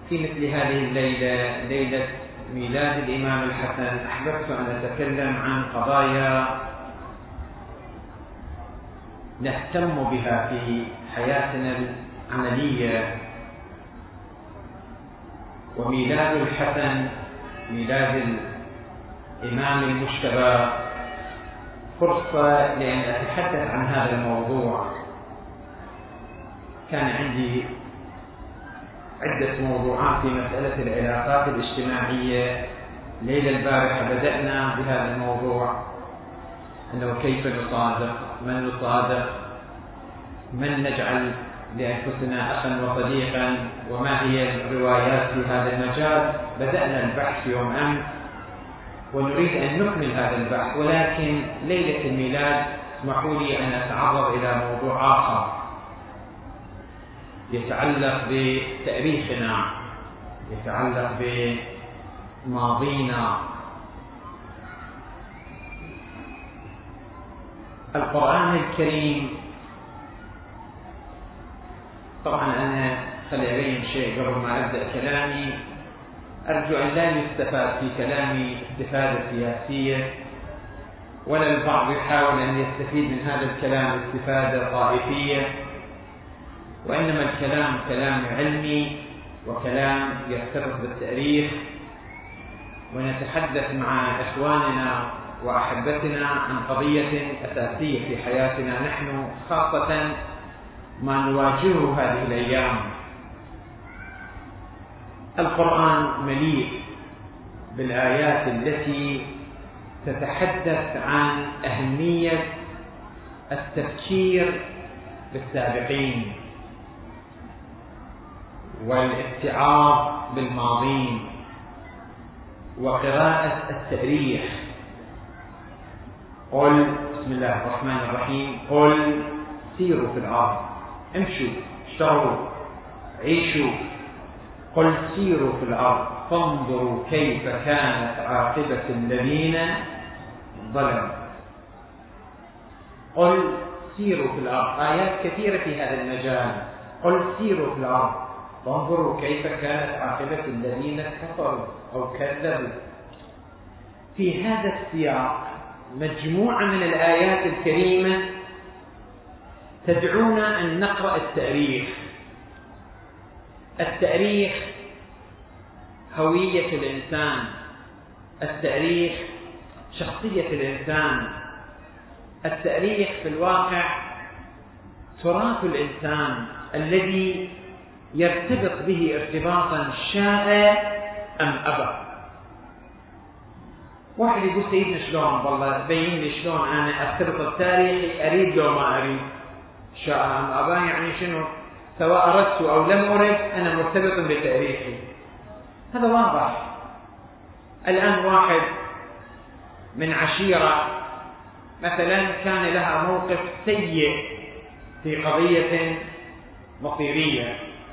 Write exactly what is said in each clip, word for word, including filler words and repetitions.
في مثل هذه الليلة، ليلة ميلاد الإمام الحسن، أحببت أن أتكلم عن قضايا نهتم بها في حياتنا العملية. وميلاد الحسن، ميلاد الإمام المجتبى، فرصة لأن أتحدث عن هذا الموضوع. كان عندي عدة موضوعات في مسألة العلاقات الاجتماعية. ليلة البارحة بدأنا بهذا الموضوع، أنه كيف نصادق، من نصادق، من نجعل لأنفسنا أخا وصديقا، وما هي الروايات في هذا المجال. بدأنا البحث يوم أمس ونريد أن نكمل هذا البحث، ولكن ليلة الميلاد اسمحوا لي أن أتعرض إلى موضوع آخر يتعلق بتاريخنا، يتعلق بماضينا. القرآن الكريم، طبعا أنا خلي أبين شيء قبل ما أبدأ كلامي. أرجو أن لا يستفاد في كلامي استفادة سياسية، ولا البعض يحاول أن يستفيد من هذا الكلام استفادة طائفية، وإنما الكلام كلام علمي وكلام يرتبط بالتاريخ، ونتحدث مع إخواننا وأحبتنا عن قضية أساسية في حياتنا نحن، خاصة ما نواجهه هذه الأيام. القرآن مليء بالآيات التي تتحدث عن أهمية التفكير بالسابقين والابتعاض بالماضين وقراءة التاريخ. قل بسم الله الرحمن الرحيم: قل سيروا في الأرض، امشوا، اشتروا، عيشوا. قل سيروا في الأرض فانظروا كيف كانت عاقبة الذين ظلموا. قل سيروا في الأرض، آيات كثيرة في هذا المجال. قل سيروا في الأرض فانظروا كيف كانت عاقبة الذين كفروا أو كذبوا. في هذا السياق مجموعة من الآيات الكريمة تدعونا أن نقرأ التاريخ. التاريخ هوية الإنسان، التاريخ شخصية الإنسان، التاريخ في الواقع تراث الإنسان الذي يرتبط به ارتباطا شاء أم أبى. واحد يقول سيدنا شلون، والله بين لي شلون أنا أرتبط بالتاريخ، أريد لو ما أريد، شاء أم أبى يعني شنو؟ سواء أردت أو لم أرد أنا مرتبط بتاريخي. هذا واضح. الآن واحد من عشيرة مثلا كان لها موقف سيء في قضية مصيرية،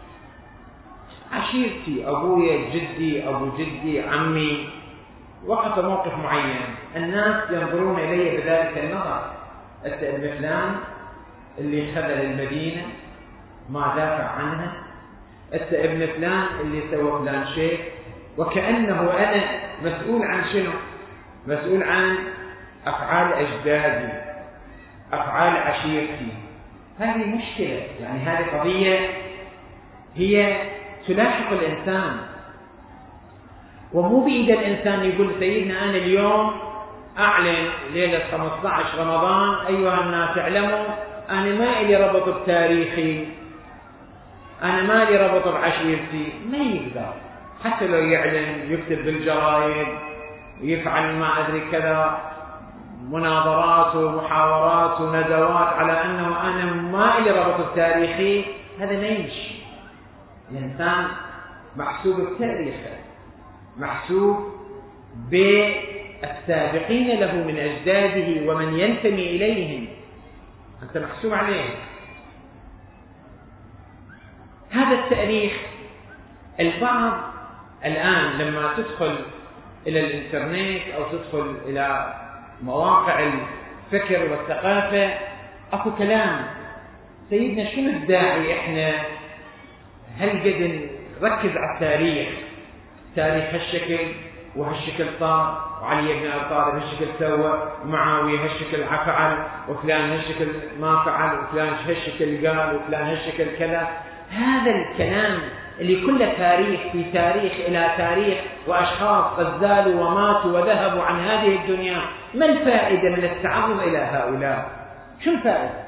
عشيرتي، أبويا، جدي، أبو جدي، عمي، وقف موقف معين، الناس ينظرون إلي بذلك النظر: أنت ابن فلان اللي خذل المدينة ما دافع عنها، أنت ابن فلان اللي سوى فلان شيء، وكأنه أنا مسؤول عن شنو؟ مسؤول عن أفعال أجدادي، أفعال عشيرتي. هذه مشكلة، يعني هذه قضية هي تلاحق الإنسان، ومو بإيد الإنسان يقول سيدنا أنا اليوم أعلن ليلة خمسة عشر رمضان أيها الناس اعلموا أنا ما إلي ربط بتاريخي، أنا ما لي ربط بعشيرتي. ما يقدر، حتى لو يعلن يكتب بالجرائد ويفعل ما أدري كذا مناظرات ومحاورات وندوات على أنه أنا ما إلي ربط بتاريخي، هذا نيش. الإنسان محسوب بتاريخه، محسوب بالسابقين له من أجداده ومن ينتمي إليهم، أنت محسوب عليه. هذا التاريخ البعض الآن لما تدخل إلى الإنترنت أو تدخل إلى مواقع الفكر والثقافة أكو كلام: سيدنا شنو الداعي إحنا هل قد ركز على التاريخ، تاريخ هالشكل وهالشكل صار، وعلي بن أبي طالب هالشكل سوى، ومعاوية هالشكل فعل، وفلان هالشكل ما فعل، وفلان هالشكل قال، وفلان هالشكل كذا. هذا الكلام اللي كله تاريخ في تاريخ إلى تاريخ، وأشخاص قد زالوا وماتوا وذهبوا عن هذه الدنيا، ما الفائدة من التعرض إلى هؤلاء؟ شو الفائدة؟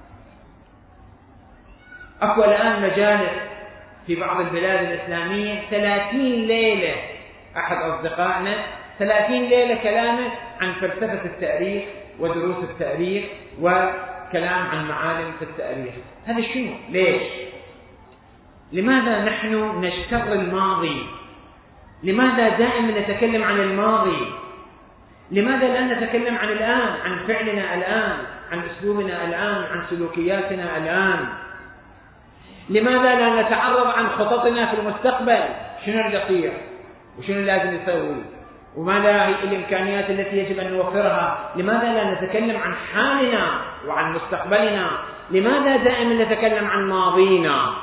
أكو الآن مجالس في بعض البلاد الإسلامية ثلاثين ليلة، أحد أصدقائنا ثلاثين ليلة كلامه عن فلسفة التاريخ ودروس التاريخ وكلام عن معالم في التاريخ. هذا شنو؟ ليش؟ لماذا نحن نشتغل الماضي؟ لماذا دائما نتكلم عن الماضي؟ لماذا لا نتكلم عن الآن، عن فعلنا الآن، عن أسلوبنا الآن، عن سلوكياتنا الآن؟ لماذا لا نتعرض عن خططنا في المستقبل؟ شنو اللي يصير وشنو لازم نسوي وما هي الإمكانيات التي يجب أن نوفرها؟ لماذا لا نتكلم عن حالنا وعن مستقبلنا؟ لماذا دائما نتكلم عن ماضينا؟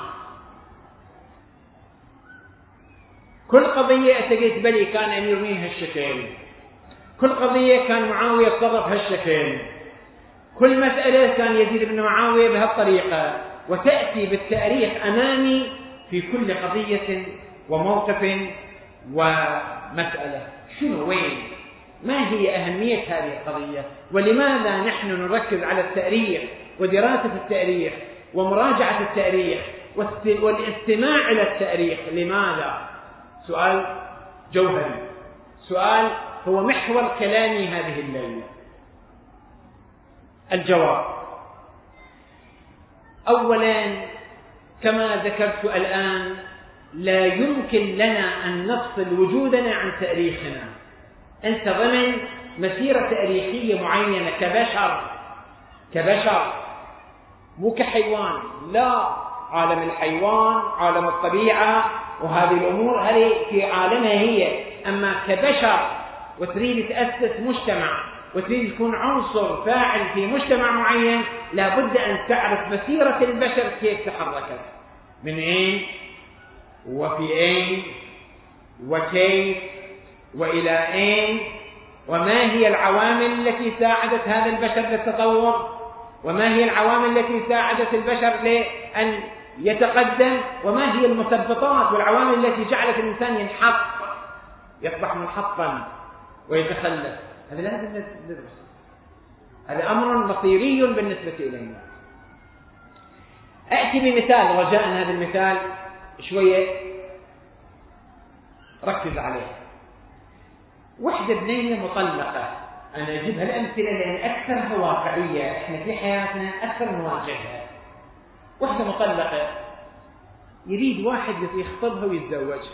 كل قضية أتجد بلي كان أمير مين هالشكل، كل قضية كان معاوية يتصرف هالشكل، كل مسألة كان يزيد بن معاوية بهالطريقة، وتأتي بالتاريخ أمامي في كل قضية وموقف ومسألة. شنو وين؟ ما هي أهمية هذه القضية؟ ولماذا نحن نركز على التاريخ ودراسة التاريخ ومراجعة التاريخ والاستماع إلى التاريخ؟ لماذا؟ سؤال جوهري، سؤال هو محور كلامي هذه الليلة. الجواب: أولا، كما ذكرت الآن، لا يمكن لنا أن نفصل وجودنا عن تاريخنا. أنت ضمن مسيرة تاريخية معينة كبشر، كبشر مو كحيوان، لا، عالم الحيوان، عالم الطبيعة وهذه الأمور هذه في عالمها هي، أما كبشر وتريد تأسس مجتمع وتريد تكون عنصر فاعل في مجتمع معين، لابد أن تعرف مسيرة البشر كيف تحركت، من أين وفي أين وكيف وإلى أين، وما هي العوامل التي ساعدت هذا البشر للتطور، وما هي العوامل التي ساعدت البشر لأن يتقدم، وما هي المثبطات والعوامل التي جعلت الإنسان ينحط، يصبح منحطا ويتخلف. هذا لازم ندرس، هذا أمر مصيري بالنسبة إلينا. أأتي بمثال، رجاء هذا المثال شوية ركز عليه. وحدة بنية مطلقة، أنا أجيب هالأمثلة لأن أكثرها واقعية، إحنا في حياتنا أكثر نواجهها. وحدة مطلقة يريد واحد يخطبها ويتزوجها.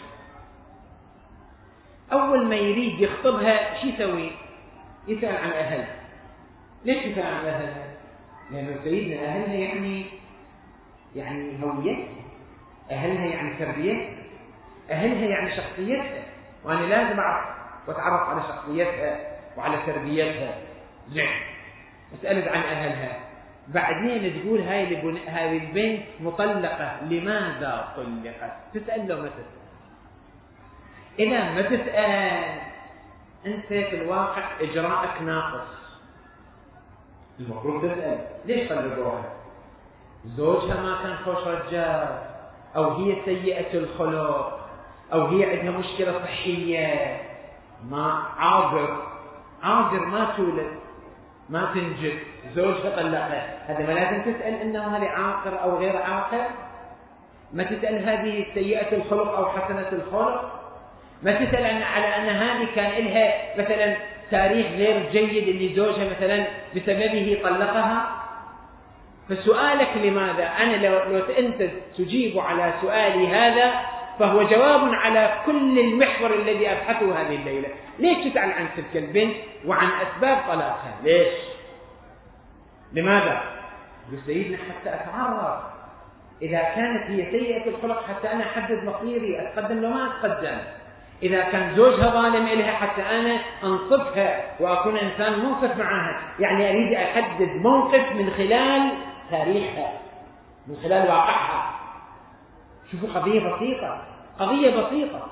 أول ما يريد يخطبها شو يسوي؟ يسأل عن أهلها. ليش يسأل عن أهلها؟ لأنه سيدنا أهلها يعني يعني هويتها، أهلها يعني تربيتها، أهلها يعني شخصيتها، وأنا لازم أعرف وأتعرف على شخصيتها وعلى تربيتها. زين، أسألت عن أهلها، بعدين تقول هاي هذه البنت مطلقة، لماذا طلقت؟ تسأل لو ما تسأل. إذا ما تسأل أنت في الواقع إجراءك ناقص. المفروض تسأل ليش طلقوها؟ زوجها ما كان خوش رجال، أو هي سيئة الخلق، أو هي عندها مشكلة صحية، ما عاذر عاذر ما تولد ما تنجب، زوجها طلقها. هذا ما لازم تسأل إنه هذه عاقر أو غير عاقر؟ ما تسأل هذه سيئة الخلق أو حسنة الخلق؟ ما تسأل أن على أن هذه كان لها مثلا تاريخ غير جيد اللي زوجها مثلا بسببه طلقها؟ فسؤالك لماذا، أنا لو, لو أنت تجيب على سؤالي هذا فهو جواب على كل المحور الذي أبحثه هذه الليلة. ليش تسأل عن تلك البنت وعن أسباب طلاقها؟ ليش؟ لماذا؟ سيدنا حتى أتعرف إذا كانت هي سيئة الخلق، حتى أنا أحدد مصيري، أتقدم لو ما أتقدم. إذا كان زوجها ظالم إلها، حتى أنا أنصفها وأكون إنسان منصف معها. يعني أريد أحدد موقف من خلال تاريخها، من خلال واقعها. شوفوا قضية بسيطة، قضية بسيطة.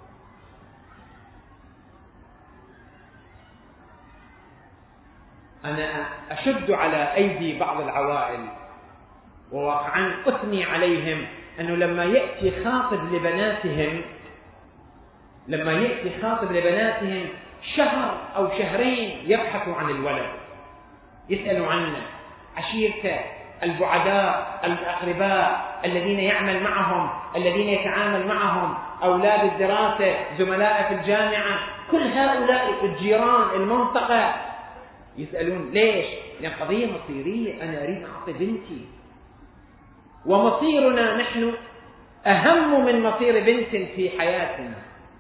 أنا أشد على أيدي بعض العوائل وواقعا أثني عليهم أنه لما يأتي خاطب لبناتهم لما يأتي خاطب لبناتهم شهر أو شهرين يبحثوا عن الولد، يسألوا عنه، عشيرته، البعداء، الأقرباء الذين يعمل معهم، الذين يتعامل معهم، أولاد الدراسة، زملاء في الجامعة، كل هؤلاء الجيران، المنطقة، يسألون ليش؟ لأن قضية مصيرية، أنا أريد أعطي بنتي، ومصيرنا نحن أهم من مصير بنت في حياتنا.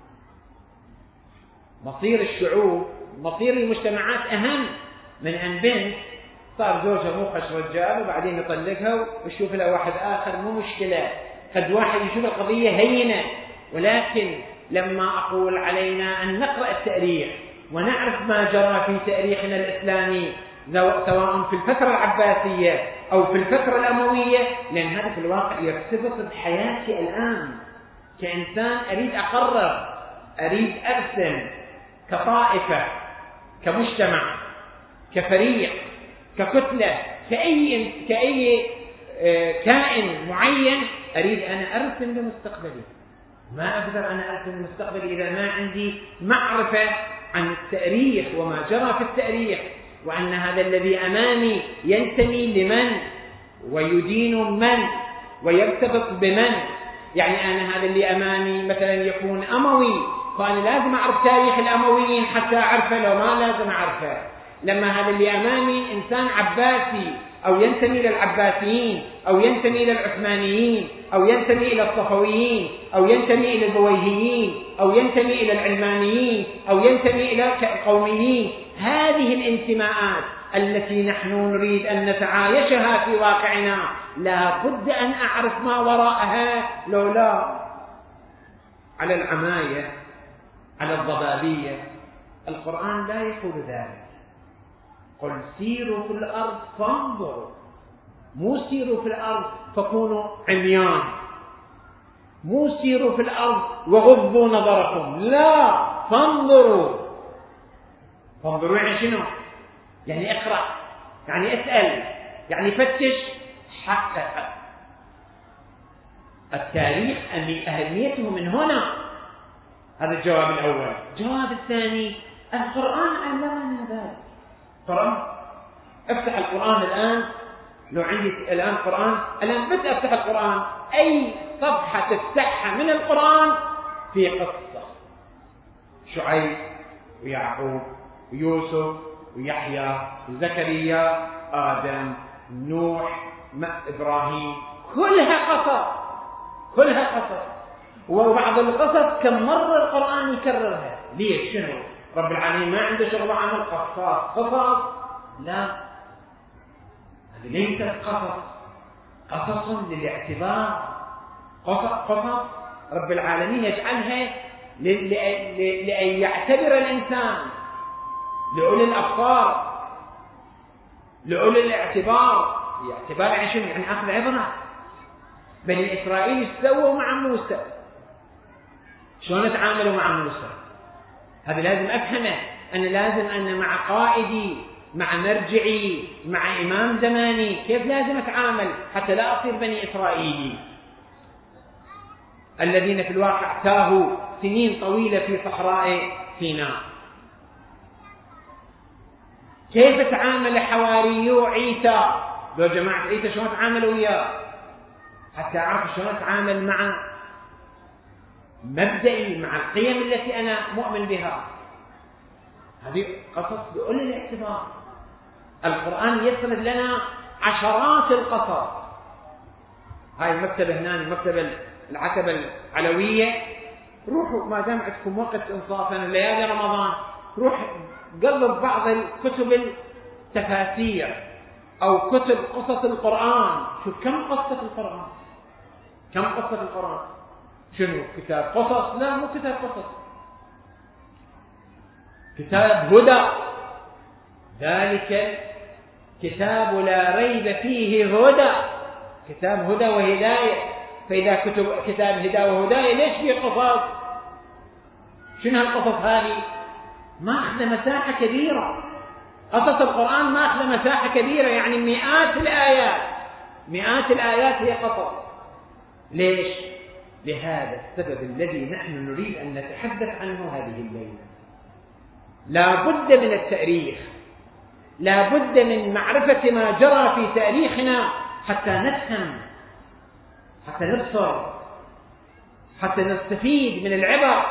مصير الشعوب، مصير المجتمعات أهم من أن بنت صار زوجها مو خش رجال وبعدين يطلقها ويشوف لها واحد آخر، مو مشكلة، قد واحد يشوف القضية هينة. ولكن لما أقول علينا أن نقرأ التاريخ ونعرف ما جرى في تاريخنا الإسلامي سواء في الفترة العباسية أو في الفترة الأموية، لأن هذا في الواقع يرتبط بحياتي الآن كإنسان أريد أقرر، أريد أرسم كطائفة، كمجتمع، كفريق، ككتلة، كأي كأي كائن معين أريد أنا أرسم لمستقبلي. ما أقدر أنا أرسم لمستقبلي إذا ما عندي معرفة عن التاريخ وما جرى في التاريخ، وأن هذا الذي أمامي ينتمي لمن ويدين من ويرتبط بمن. يعني أنا هذا اللي أمامي مثلا يكون أموي، فأنا لازم أعرف تاريخ الأمويين حتى أعرفه، لو ما لازم أعرفه. لما هذا اللي أمامي إنسان عباسي أو ينتمي إلى العباسيين أو ينتمي إلى العثمانيين أو ينتمي إلى الصفويين أو ينتمي إلى البويهيين أو ينتمي إلى العلمانيين أو ينتمي إلى القوميين، هذه الانتماءات التي نحن نريد أن نتعايشها في واقعنا لا بد أن أعرف ما وراءها، لولا على العماية، على الضبابية. القرآن لا يقول ذلك. قل سيروا في الأرض فانظروا، مو سيروا في الأرض فكونوا عميان، مو سيروا في الأرض وغضوا نظركم، لا، فانظروا. فانظروا يعني شنو؟ يعني اقرأ، يعني اسأل، يعني فتش، حقق. التاريخ أهميته من هنا. هذا الجواب الأول. الجواب الثاني، القرآن علمنا ذلك. القرآن، افتح القرآن الآن، لو عندي الآن قرآن، الآن بدأ افتح القرآن، أي صفحة تفتحها من القرآن في قصة شعيب ويعقوب ويوسف ويحيى وزكريا، آدم، نوح، إبراهيم، كلها قصص، كلها قصص. وبعض القصص كم مرة القرآن يكررها. ليش؟ شنو؟ رب العالمين ما عنده شغل عمل قصص قصص؟ لا، هذه ليست قصص، قصص للاعتبار. قصص قصص رب العالمين يجعلها لأن يعتبر الإنسان، لأولي الأبصار، لأولي الاعتبار. الاعتبار يعني شنو؟ يعني أخذ عبرة. بني إسرائيل سووا مع موسى، شلون تعاملوا مع موسى؟ هذا لازم أفهمه. أنا لازم أن مع قائدي، مع مرجعي، مع إمام زماني، كيف لازم أتعامل حتى لا أصير بني إسرائيلي الذين في الواقع تاهوا سنين طويلة في صحراء سيناء. كيف تعامل حواريو عيسى؟ لو جماعة عيسى شلون تعاملوا وياه؟ حتى أعرف شلون أتعامل مع مبدئي، مع القيم التي أنا مؤمن بها. هذه قصص بأولي الاعتبار. القرآن يسرد لنا عشرات القصص. هاي المكتبة هنا، المكتبة العتبة العلوية، روحوا ما دام عندكم وقت إنصافا ليالي رمضان، روح قلب بعض الكتب التفاسير أو كتب قصص القرآن. شوف كم قصة القرآن، كم قصة القرآن. شنو كتاب قصص؟ لا، مو كتاب قصص، كتاب هدى. ذلك كتاب لا ريب فيه هدى، كتاب هدى وهداية. فإذا كتب كتاب هداية وهداية ليش في قصص؟ شنو هالقصص هذه؟ ما أخذ مساحة كبيرة. قصص القرآن ما أخذ مساحة كبيرة، يعني مئات الآيات مئات الآيات هي قصص. ليش؟ لهذا السبب الذي نحن نريد أن نتحدث عنه هذه الليلة. لا بد من التاريخ، لا بد من معرفة ما جرى في تاريخنا حتى نفهم، حتى نبصر، حتى نستفيد من العبر.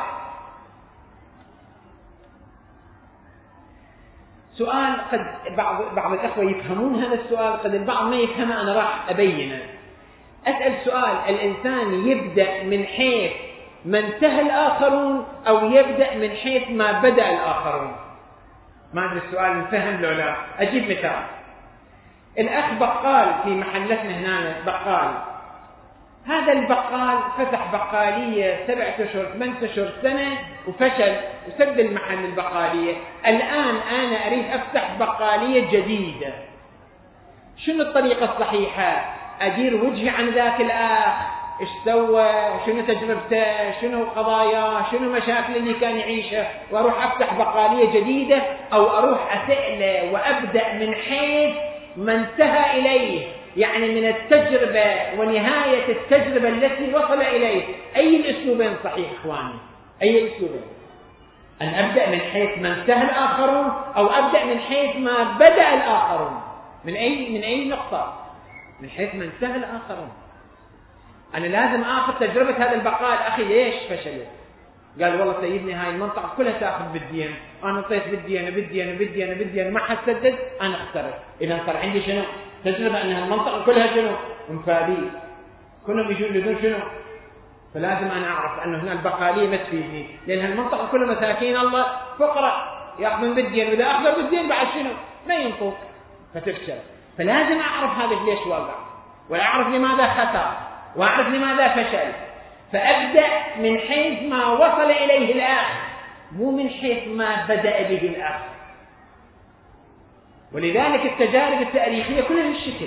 سؤال قد بعض بعض الأخوة يفهمون هذا السؤال، قد البعض ما يفهمه، أنا راح أبينه. أسأل سؤال: الإنسان يبدأ من حيث ما انتهى الآخرون أو يبدأ من حيث ما بدأ الآخرون؟ ما أدري السؤال مفهم لو لا. أجيب مثال. الأخ بقال في محلتنا هنا، بقال، هذا البقال فتح بقالية سبعة أشهر ثمانية أشهر سنة وفشل وسد المحل البقالية. الآن أنا أريد أفتح بقالية جديدة، شنو الطريقة الصحيحة؟ أدير وجهي عن ذاك الأخ، إيش سوى، شنو تجربته، شنو قضاياه، شنو مشاكل اللي كان يعيشها، وأروح أفتح بقالية جديدة، أو أروح أسأله وأبدأ من حيث ما انتهى إليه، يعني من التجربة ونهاية التجربة التي وصل إليه. أي الأسلوبين صحيح إخواني؟ أي الأسلوبين؟ أن أبدأ من حيث ما انتهى الآخرون أو أبدأ من حيث ما بدأ الآخرون؟ من أي من أي نقطة؟ من حيث ما انتهى الآخرون. أنا لازم آخذ تجربة هذا البقال. أخي ليش فشلت؟ قال والله سيدني هاي المنطقة كلها تأخذ بالدين، أنا طيت بدي أنا بدي أنا بدي أنا بدي أنا ما حسدد، أنا اخترت. إذا صار عندي شنو؟ تجربة أن المنطقة كلها شنو؟ مفادين، كلهم يجون يدون شنو؟ فلازم أنا أعرف أنه هنا البقالية ما تفيدني، لأن المنطقة كلها مساكين الله فقراء يأخذون بالدين، وإذا أخذوا بالدين بعد شنو؟ ما ينطق فتفشل. فلازم أعرف هذا ليش وقع، وأعرف لماذا خسر، وأعرف لماذا فشل، فأبدأ من حيث ما وصل إليه الأخ، مو من حيث ما بدأ به الأخ. ولذلك التجارب التاريخية كلها بالشكل.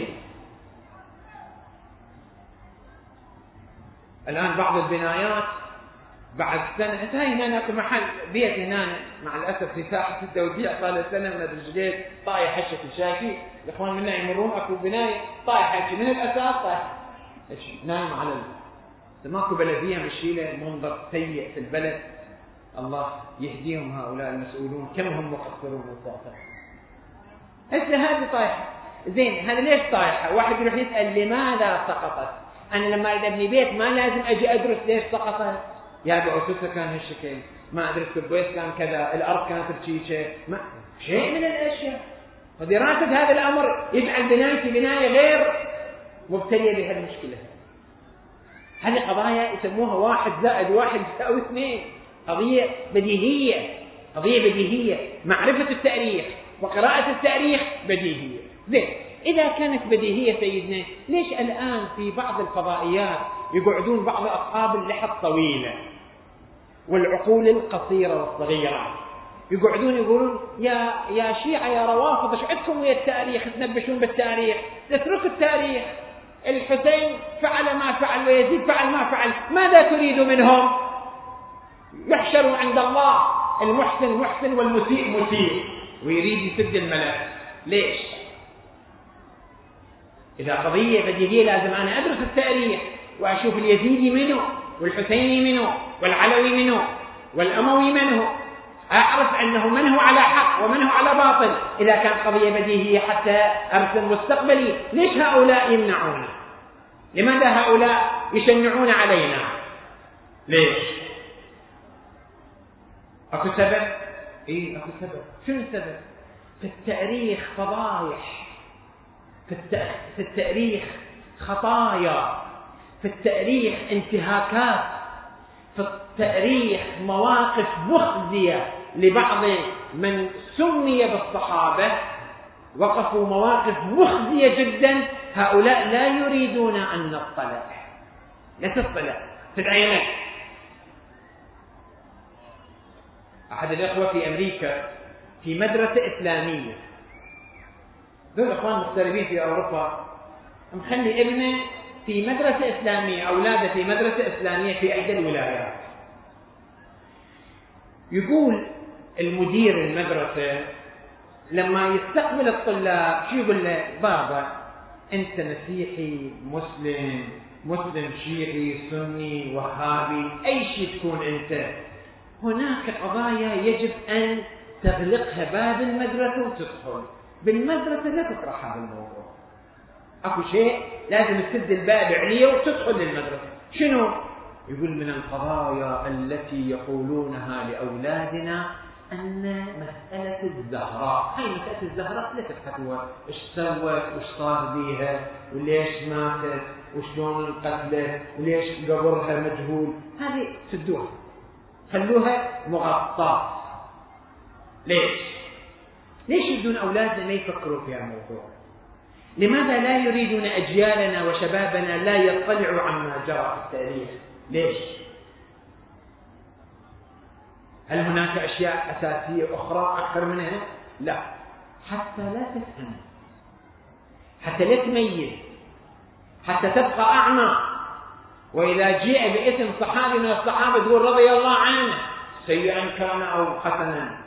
الآن بعض البنايات بعد سنة، انت هاي هنا اكو محل بيت هنا مع الأسف في ساحة التوديع صار له سنة من الرجلين طايح هالشكل، شايفين الإخوان منا يمرون اكو بناية طايح هالشكل من الأساس، طايح نايم على ال... ماكو بلدية مشيلة، منظر سيء في البلد. الله يهديهم هؤلاء المسؤولون، كم هم مقصرون وقاصرون. هسه هذه طايحة، زين هذا ليش طايحة؟ واحد يروح يسأل لماذا سقطت؟ أنا لما أريد أبني بيت ما لازم أجي أدرس ليش سقطت. يا بأسسها كان هالشكل، ما أدرس البيت كان كذا، الأرض كانت بشيشة، ما شيء من الأشياء. فدراسة هذا الأمر يجعل بنايتي بناية غير مبتلية بهالمشكلة. هذه قضايا يسموها واحد زائد واحد يساوي اثنين، قضية بديهية، قضية بديهية. معرفة التاريخ وقراءة التاريخ بديهية. زين إذا كانت بديهية سيدنا، ليش الآن في بعض الفضائيات يقعدون بعض أصحاب اللحى الطويلة والعقول القصيرة والصغيرة يقعدون يقولون يا يا شيعة يا روافض ايش عندكم ويا التاريخ، تنبشون بالتاريخ، اتركوا التاريخ. الحسين فعل ما فعل ويزيد فعل ما فعل، ماذا تريد منهم؟ يحشروا عند الله، المحسن محسن والمسيء مسيء، ويريد يسد الملف. ليش؟ إذا قضية بديهية لازم أنا أدرس التاريخ وأشوف اليزيدي منه والحسيني منه والعلوي منه والأموي منه، أعرف أنه من هو على حق ومن هو على باطل. إذا كان قضية بديهية حتى أرسم مستقبلي، ليش هؤلاء يمنعون؟ لماذا هؤلاء يشنعون علينا؟ ليش؟ أكو سبب؟ إيه أكو سبب. شنو السبب؟ في التاريخ فضايح، في التاريخ خطايا، في التاريخ انتهاكات، في التاريخ مواقف مخزية لبعض من سمي بالصحابة، وقفوا مواقف مخزية جدا. هؤلاء لا يريدون أن نطلع، لا تطلع تدعينك. أحد الأخوة في أمريكا في مدرسة إسلامية، ذول أخوان مغتربين في أوروبا، مخلي ابنه في مدرسة إسلامية، أولاده في مدرسة إسلامية في إحدى الولايات. يقول المدير المدرسة لما يستقبل الطلاب شو يقول له؟ بابا أنت مسيحي، مسلم، مسلم شيعي، سني، وهابي، أي شيء تكون أنت، هناك قضايا يجب أن تغلقها باب المدرسة وتدخل. بالمدرسة لا تطرح هذا الموضوع. أكو شيء لازم تسد الباب عليه وتدخل للمدرسة. شنو؟ يقول من القضايا التي يقولونها لأولادنا أن مسألة الزهراء، هاي مسألة الزهراء لا تبحثوها، إيش سوت، وإيش صار بيها، وليش ماتت، وشلون القتلة، وليش قبرها مجهول، هذه سدوها، خلوها مغطاة. ليش؟ ليش يريدون أولادنا ما يفكروا في هذا الموضوع؟ لماذا لا يريدون أجيالنا وشبابنا لا يطلعوا عما جرى في التاريخ؟ ليش؟ هل هناك أشياء أساسية أخرى أكثر منها؟ لا، حتى لا تفهم، حتى لا تميز، حتى تبقى أعمى. وإذا جاء باسم صحابي من الصحابة تقول رضي الله عنه، سيئا كان أو حسنا،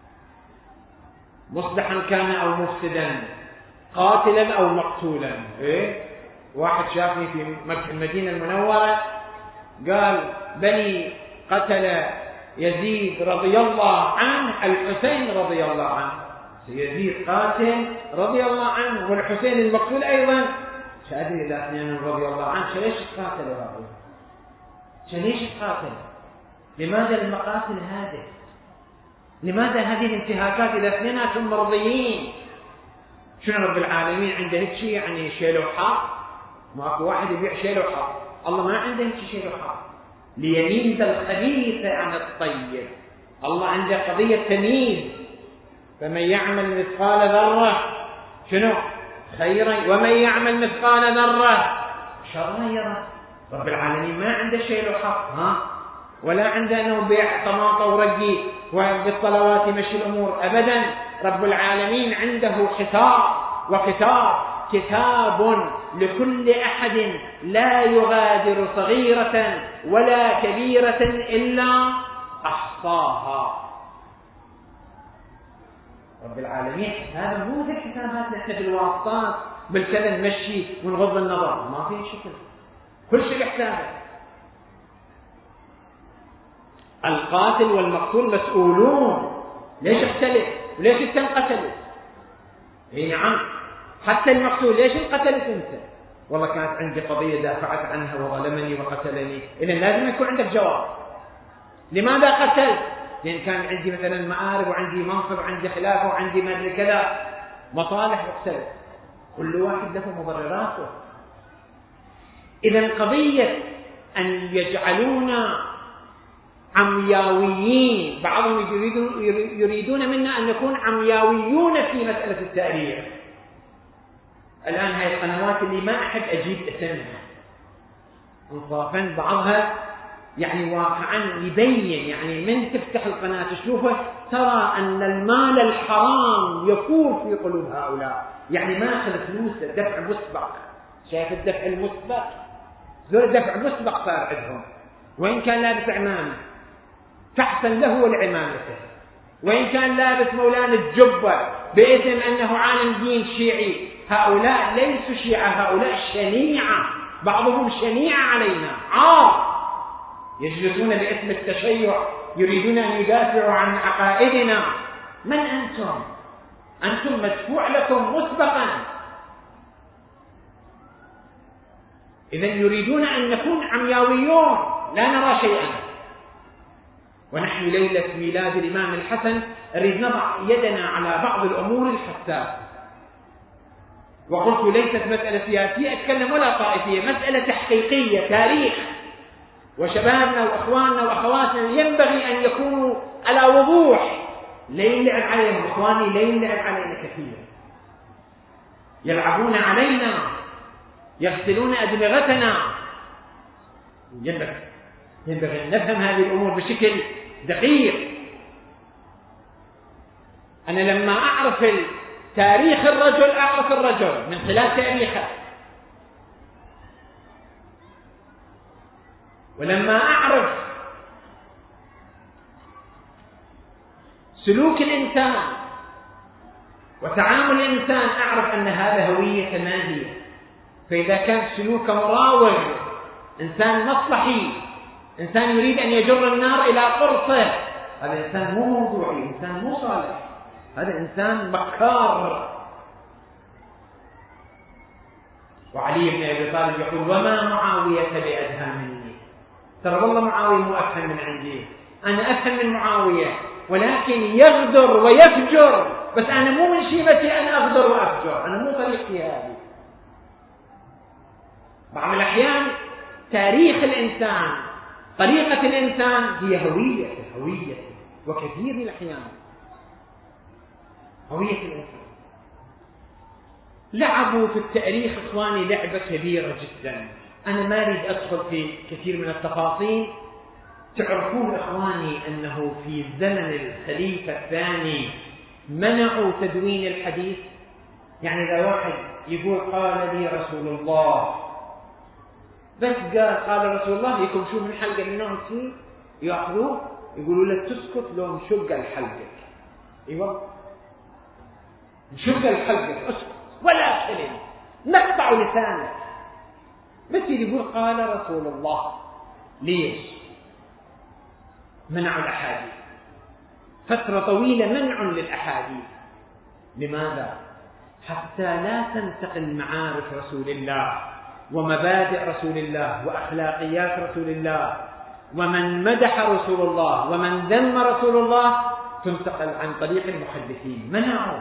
مصلحا كان أو مفسدا، قاتلا أو مقتولا. إيه؟ واحد شافني في المدينة المنورة قال بني قتل يزيد رضي الله عنه الحسين رضي الله عنه، يزيد قاتل رضي الله عنه والحسين المقتول أيضا، شادي إذا اثنين رضي الله عنه، ليش قاتلوا هؤلاء؟ ليش قاتل؟ لماذا المقاتل هذه؟ لماذا هذه الانتهاكات إذا اثنيناتهم مرضيين؟ شنو رب العالمين عنده هيك شيء يعني شيء له حق؟ ماكو واحد يبيع شيء له حق، الله ما عنده هيك شيء له حق. ليميز الخبيث عن الطيب، الله عنده قضية تمييز. فمن يعمل مثقال ذرة شنو؟ خيرا، ومن يعمل مثقال ذرة شرا يره. رب العالمين ما عنده شيء له حق، ها؟ ولا عنده انه بيع طماطة ورقي وبالصلوات يمشي الامور ابدا. رب العالمين عنده حساب وكتاب، كتاب لكل احد لا يغادر صغيرة ولا كبيرة الا احصاها. رب العالمين هذا مو زي حساباتنا احنا بالواسطات بالكذا نمشي ونغض النظر، ما في شكل، كل شيء بحسابه. القاتل والمقتول مسؤولون. ليش اختلف؟ وليش اثنين قتلوا؟ اي نعم، حتى المقتول ليش انقتلت انت؟ والله كانت عندي قضية دافعت عنها وظلمني وقتلني. إذن لازم يكون عندك جواب. لماذا قتلت؟ لأن كان عندي مثلا مآرب وعندي منصب وعندي خلافة وعندي ما أدري كذا، مصالح مختلفة، كل واحد له مبرراته. إذن قضية أن يجعلونا عمياويين، بعضهم يريدون, يريدون منا أن نكون عمياويون في مسألة التاريخ. الآن هاي القنوات اللي ما أحب أجيب اسمها انصافا، بعضها يعني واقعا يبين، يعني من تفتح القناة تشوفه ترى أن المال الحرام يكون في قلوب هؤلاء، يعني ما أخذ فلوس دفع مسبق. شايف الدفع المسبق؟ ذول دفع مسبق صار عندهم، وإن كان لابس عمامة فحسن له والعمامته، وإن كان لابس مولانا الجبة باسم أنه عالم دين شيعي. هؤلاء ليسوا شيعة، هؤلاء شنيعة، بعضهم شنيعة علينا، عار، يجلسون باسم التشيع يريدون أن يدافعوا عن عقائدنا. من أنتم؟ أنتم مدفوع لكم مسبقا. إذن يريدون أن نكون عمياويون لا نرى شيئا. ونحن ليلة ميلاد الإمام الحسن نريد نضع يدنا على بعض الأمور الحساسة. وقلت ليست مسألة سياسية أتكلم ولا طائفية، مسألة تحقيقية، تاريخ. وشبابنا وأخواننا وأخواتنا ينبغي أن يكونوا على وضوح. لا يلعب عليهم إخواني، لا يلعب علينا كثيرا، يلعبون علينا، يغسلون أدمغتنا. ينبغي ينبغي أن نفهم هذه الأمور بشكل دقيق. أنا لما أعرف تاريخ الرجل أعرف الرجل من خلال تاريخه. ولما أعرف سلوك الإنسان وتعامل الإنسان أعرف أن هذا هوية ما هي. فإذا كان سلوكه مراوغ، إنسان مصلحي، إنسان يريد أن يجر النار إلى قرصه، هذا إنسان مو موضوعي، إنسان مو صالح، هذا إنسان مكار. وعلي بن أبي طالب يقول: وما معاوية بأدهى مني. ترى والله معاوية مو أفهم من عندي، أنا أفهم من معاوية، ولكن يغدر ويفجر، بس أنا مو من شيبتي أن أغدر وأفجر، أنا مو طريقتي هذه. بعض الأحيان تاريخ الإنسان، طريقة الإنسان هي هويته هويته وكثير من الأحيان هوية الإنسان. لعبوا في التاريخ إخواني لعبة كبيرة جدا، أنا ما أريد أدخل في كثير من التفاصيل. تعرفون إخواني أنه في زمن الخليفة الثاني منعوا تدوين الحديث. يعني إذا واحد يقول قال لي رسول الله، بس قال قال رسول الله، يكون شو من حلقة من نوع تصير يأخذوه يقولوا له تسكت لو نشق الحلقة. ايوه نشق الحلقة، اسكت ولا كلمة، نقطع لسانك. بس يقول قال رسول الله. ليش منعوا الأحاديث؟ فترة طويلة منع للأحاديث. لماذا؟ حتى لا تنتقل معارف رسول الله ومبادئ رسول الله وأخلاقيات رسول الله، ومن مدح رسول الله ومن ذم رسول الله تنتقل عن طريق المحدثين. منعوا.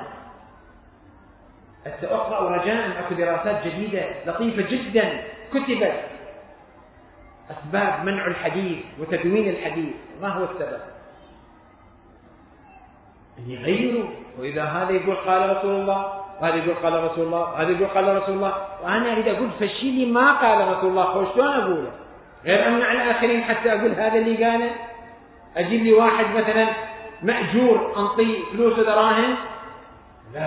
سأقرأ رجاء، أكو دراسات جديدة لطيفة جدا كتبت أسباب منع الحديث وتدوين الحديث. ما هو السبب؟ أن يغيروا، وإذا هذا يقول قال رسول الله، هذا يقول قال رسول الله، هذا يقول قال رسول الله، وأنا أريد أقول فشيلي ما قال رسول الله، خوش شلون أقوله؟ غير أمنع الآخرين حتى أقول هذا اللي قاله. أجيب لي واحد مثلا مأجور أنطي فلوس ودراهم؟ لا.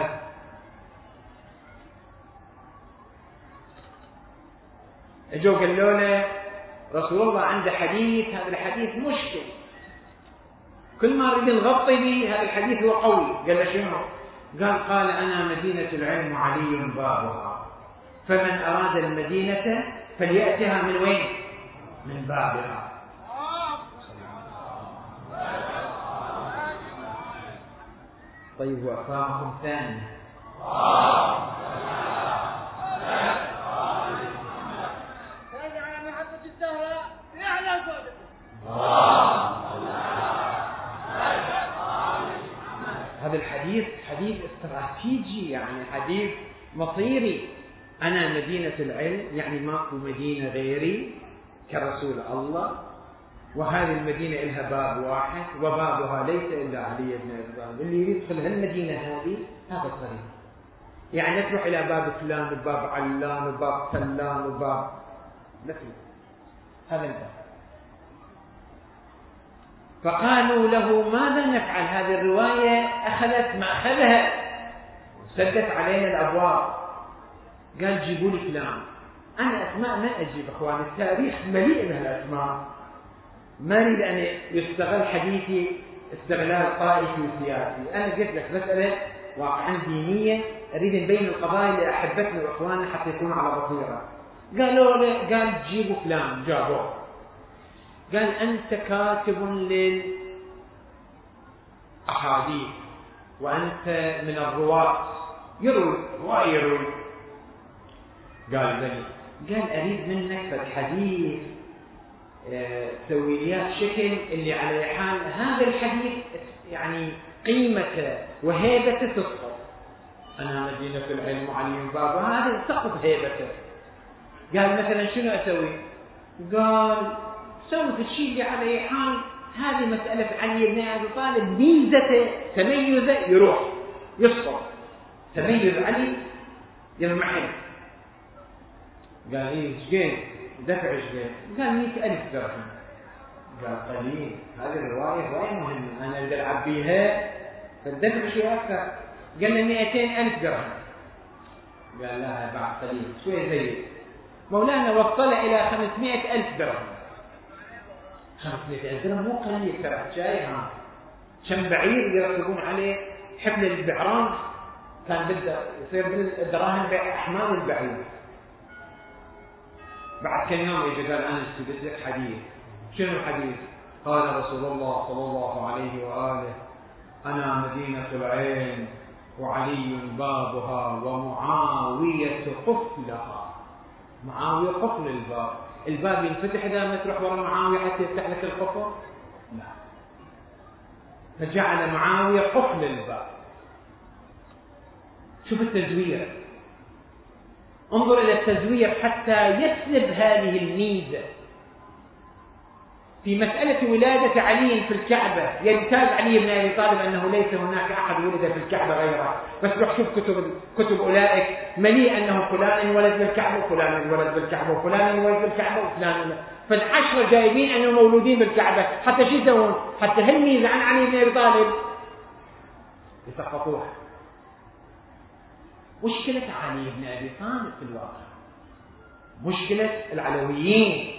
أجوا قالوا له رسول الله عنده حديث، هذا الحديث مشكل، كل ما نريد نغطي به هذا الحديث هو قوي. قال له شنو؟ قال قال أنا مدينة العلم وعلي بابها، فمن أراد المدينة فليأتها من وين؟ من بابها. طيب وأفاهم ثاني. هذا الحديث حديث استراتيجي، يعني حديث مصيري. أنا مدينة العلم، يعني ماكو مدينة غيري كرسول الله، وهذه المدينة لها باب واحد، وبابها ليس إلا علي بن أبي طالب. اللي يدخل هالمدينة هذه هذا الطريق، يعني لا تروح إلى باب فلان وباب علان وباب فلان وباب، لا هذا الباب. فقالوا له ماذا نفعل؟ هذه الرواية أخذت ما أخذها وسدت علينا الأبواب. قال جيبوا لي فلان. أنا أسماء ما أجيب أخوان، التاريخ مليء بهالأسماء، ما أريد أن يستغل حديثي استغلال طائفي وسياسي. أنا قلت لك مسألة واقعا دينية، أريد نبين القضايا لأحبتنا وإخواننا حتى يكونوا على بصيرة. قالوا له قال جيبوا فلان، جابوه. قال أنت كاتب للأحاديث وأنت من الرواة، يروي رواية يروي. قال بني. قال أريد منك الحديث سويات شكل اللي على حال هذا الحديث يعني قيمته وهيبته تسقط. أنا مدينة العلم وعلي باب، هذا تسقط هيبته. قال مثلا شنو أسوي؟ قال سوي الشيء اللي على حال هذه مسألة علي بن أبي طالب ميزته تميزه يروح يسقط، تميز علي يمحل. قال إيه شقين دفع شقين؟ قال مئة ألف درهم. قال قليل، هذه الرواية رواية مهمة، أنا أقدر ألعب بيها فالدفع شيء أكثر. قال له مئتين ألف درهم. قال لا بعد قليل شوي زيد. مولانا وصل إلى خمسمائة ألف درهم. خمسمائة درهم مو قليل ترى، شايفها كم بعير يركبون عليه حمل البعران، كان بده يصير بالدراهم بأحمال البعير. بعد كم يوم يجي قال أنا بدي لك حديث. شنو الحديث؟ قال رسول الله صلى الله عليه وآله: أنا مدينة العين وعلي بابها ومعاوية قفلها. معاوية قفل الباب، الباب ينفتح إذا ما تروح ورا معاوية حتى يفتح لك القفل؟ لا. فجعل معاوية قفل الباب. شوف التزوير، انظر إلى التزوير حتى يسلب هذه الميزة. في مسألة ولادة علي في الكعبة يمتاز علي بن أبي طالب أنه ليس هناك أحد ولد في الكعبة غيره، بس روح شوف كتب كتب أولئك مليء أنه فلان ولد بالكعبة وفلان ولد بالكعبة وفلان ولد بالكعبة وفلان، فالعشرة جايبين أنه مولودين بالكعبة، حتى شو يسوون؟ حتى هالميزة عن علي بن أبي طالب يسقطوها. مشكلة علي بن أبي طالب في الواقع مشكلة العلويين،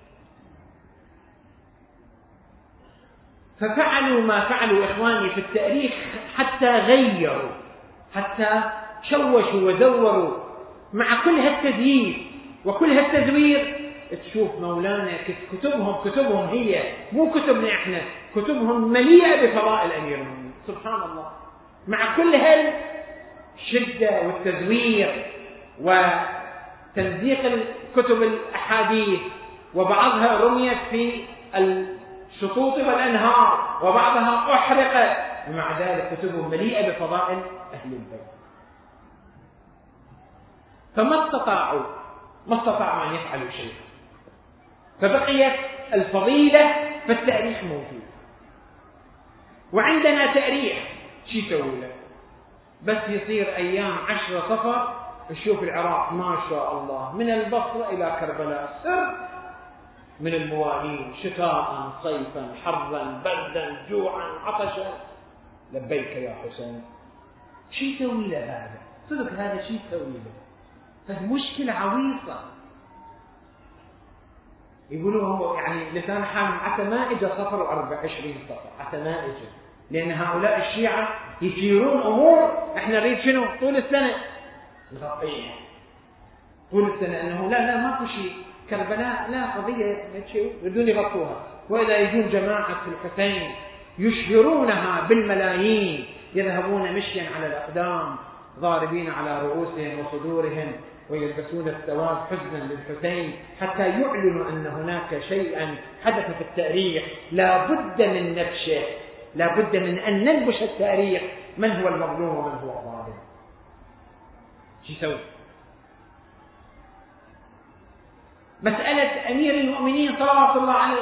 ففعلوا ما فعلوا إخواني في التاريخ حتى غيروا، حتى شوشوا وزوروا. مع كل هالتزييف وكل هالتزوير تشوف مولانا كتبهم كتبهم هي مو كتبنا احنا، كتبهم مليئة بفضائل أمير المؤمنين سبحان الله، مع كل هالشدة والتزوير وتمزيق الكتب الأحاديث، وبعضها رميت في الشطوط والأنهار وبعضها أحرقت، ومع ذلك كتبهم مليئة بفضائل أهل البيت. فما استطاعوا ما استطاعوا أن يفعلوا شيء، فبقيت الفضيلة فالتاريخ موجود. وعندنا تاريخ شي يسوي له؟ بس يصير أيام عشرة صفر نشوف العراق ما شاء الله من البصرة إلى كربلاء سر من الموالين، شتاء صيفا حرا بردا جوعا عطشا، لبيك يا حسين. شي يسوي له هذا؟ صدق هذا شي يسوي له؟ فالمشكلة عويصة. يقولوا هو يعني لسان حال عسى ما اجى صفر وأربع عشرين صفر، عسى ما اجى، لأن هؤلاء الشيعة يثيرون أمور احنا نريد شنو طول السنة نغطيها طول السنة، أنه لا لا ماكو شيء، كربلاء لا قضية شيء بدون يغطوها. وإذا يجون جماعة الحسين يشهرونها بالملايين، يذهبون مشيا على الأقدام ضاربين على رؤوسهم وصدورهم ويلبسون الثواب حزنا للحسين، حتى يعلنوا أن هناك شيئا حدث في التاريخ لا بد من نبشه، لا بد من أن ننبش التاريخ من هو المظلوم ومن هو الظالم. شو يسوي؟ مسألة أمير المؤمنين صلوات الله عليه،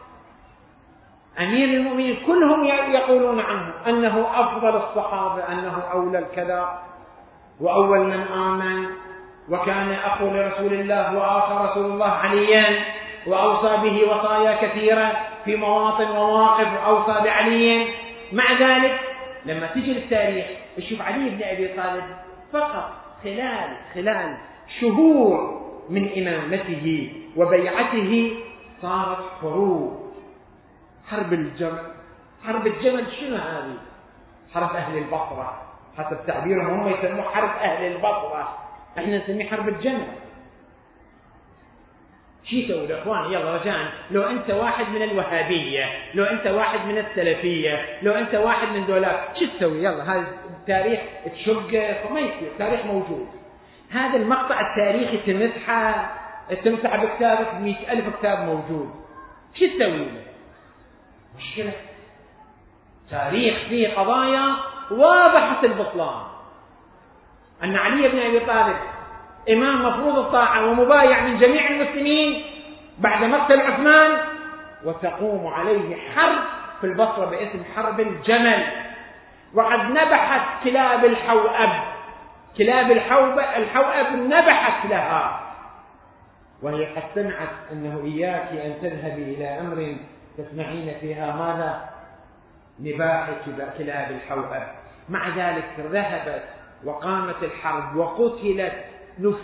أمير المؤمنين كلهم يقولون عنه أنه أفضل الصحابة، أنه أولى الكذا وأول من آمن، وكان أخو لرسول الله وآخى رسول الله عليا، وأوصى به وصايا كثيرة في مواطن ومواقف، وأوصى بعلي. مع ذلك لما تجي للتاريخ تشوف علي بن أبي طالب فقط خلال خلال شهور من إمامته وبيعته صارت حروب. حرب الجمل، حرب الجمل شنو هذه؟ حرب أهل البصرة، حسب تعبيرهم هم يسموه حرب أهل البصرة، احنا نسميه حرب الجمل. شو يسوي الأخوان؟ يلا رجاء، لو أنت واحد من الوهابية، لو أنت واحد من السلفية، لو أنت واحد من دولات، شو تسوي؟ يلا هذا التاريخ تشقه، ما يصير، التاريخ موجود. هذا المقطع التاريخي تمسحه تمسحه بكتابك مئة ألف كتاب موجود، شو تسوي له؟ مشكلة. تاريخ فيه قضايا واضحة البطلان، أن علي بن أبي طالب إمام مفروض الطاعة ومبايع من جميع المسلمين بعد مقتل عثمان، وتقوم عليه حرب في البصرة باسم حرب الجمل، وقد نبحت كلاب الحوأب، كلاب الحوأب نبحت لها، وهي قد سمعت أنه إياك أن تذهبي إلى أمر تسمعين فيها ماذا؟ نباح كلاب الحوأب. مع ذلك ذهبت وقامت الحرب وقتلت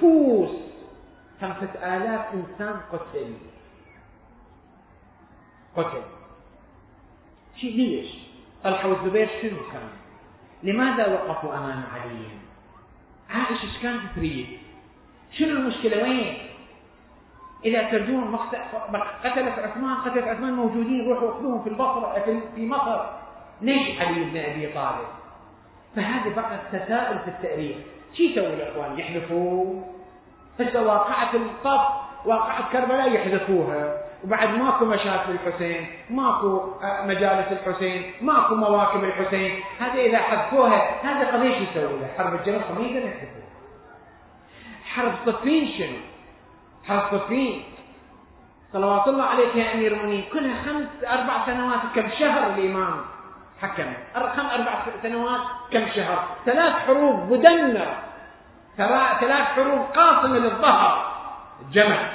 نفوس، خمسة آلاف إنسان قتل. قتل. شيء ليش؟ طلحة والزبير شنو كان؟ لماذا وقفوا أمام علي؟ عائشة ايش كانت تريد؟ شنو المشكلة وين؟ إذا ترجون قتلت عثمان قتلت عثمان موجودين، روحوا اخذوهم في البصرة في مصر. ليش علي بن أبي طالب؟ فهذه بقى تساؤل في التاريخ. شو يسوي الإخوان؟ يحذفوا. هسه واقعة الصف واقعة كربلاء يحذفوها، وبعد ماكو مشاكل الحسين، ماكو مجالس الحسين، ماكو مواكب الحسين. هذا إذا حذفوها هذا قضية شو يسوي له؟ حرب الجمل خميسة يحذفوها. حرب صفين شنو؟ حرب صفين صلوات الله عليك يا أمير المؤمنين كلها خمس أربع سنوات كم شهر الإمام حكم، خم أربع سنوات كم شهر، ثلاث حروب مدمرة، ثلاث حروب قاصمة للظهر الجمل.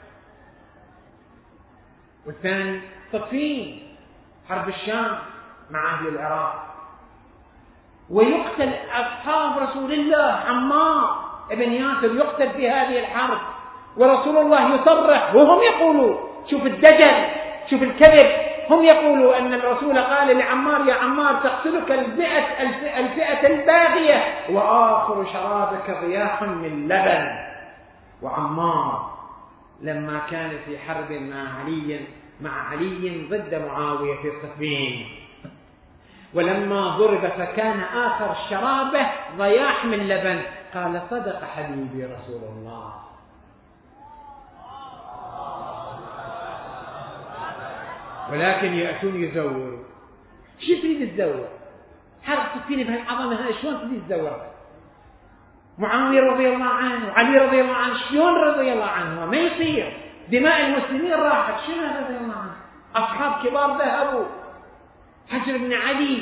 والثاني صفين حرب الشام مع أهل العراق. ويقتل أصحاب رسول الله عمار ابن ياسر يقتل في هذه الحرب، ورسول الله يصرح وهم يقولوا شوف الدجل شوف الكذب، هم يقولوا أن الرسول قال لعمار يا عمار تقتلك الفئة, الفئة الباغية وآخر شرابك ضياح من لبن. وعمار لما كان في حرب مع علي مع علي ضد معاوية في صفين، ولما ضرب فكان آخر شرابه ضياح من لبن، قال صدق حبيبي رسول الله. ولكن يأتون يزوروا. شو تريد تزور؟ حرب صفين بهالعظمة هاي شلون تريد تزور؟ معاوية رضي الله عنه وعلي رضي الله عنه شلون رضي الله عنه؟ ما يصير، دماء المسلمين راحت. شنو رضي الله عنه؟ أصحاب كبار ذهبوا، حجر بن علي،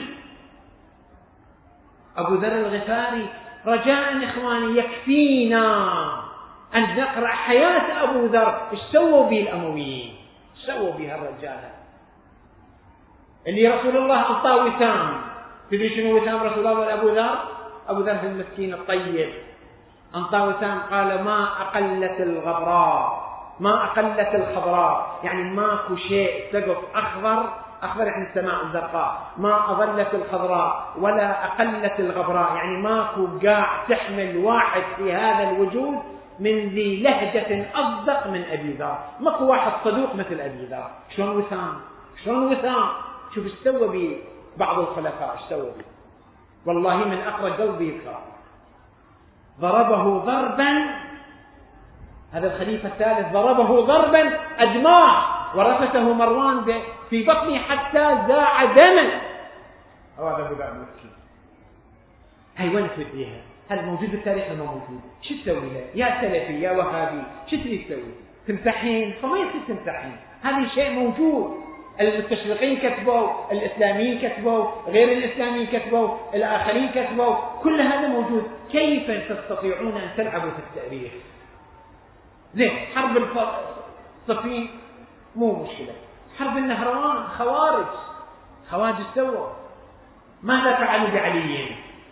أبو ذر الغفاري. رجاء إخواني يكفينا أن نقرأ حياة أبو ذر، إيش سووا به الأمويين، إيش سووا به الرجال اللي رسول الله أعطاه وسام. تدري شنو وسام رسول الله لأبو ذر؟ أبو ذر المسكين الطيب أعطاه وسام، قال ما أقلت الغبراء ما أقلت الخضراء، يعني ماكو شيء سقف أخضر، أخضر يعني السماء الزرقاء، ما أظلت الخضراء ولا أقلت الغبراء، يعني ماكو قاع تحمل واحد في هذا الوجود من ذي لهجة أصدق من أبي ذر، ماكو واحد صدوق مثل أبي ذر. شلون وسام؟ شلون وسام؟ شوف ايش سوى ببعض الخلفاء، ايش سوى به، والله من أقرأ قلبي يقرأ. ضربه ضربا، هذا الخليفة الثالث ضربه ضربا أدماه ورفسه مروان في بطنه حتى زاع دما. هذا أبو ذر المسكين. هاي وين توديها؟ هذا موجود بالتاريخ ولا موجود؟ شو تسوي له؟ يا سلفي يا وهابي شو تريد تسوي؟ تمتحين؟ فما يصير تمتحين، هذا شيء موجود. المستشرقين كتبوا، الإسلاميين كتبوا، غير الإسلاميين كتبوا، الآخرين كتبوا، كل هذا موجود. كيف تستطيعون أن تلعبوا في التاريخ؟ زين حرب الصفين مو مشكلة، حرب النهروان خوارج، خوارج سووا ماذا فعلوا بعلي؟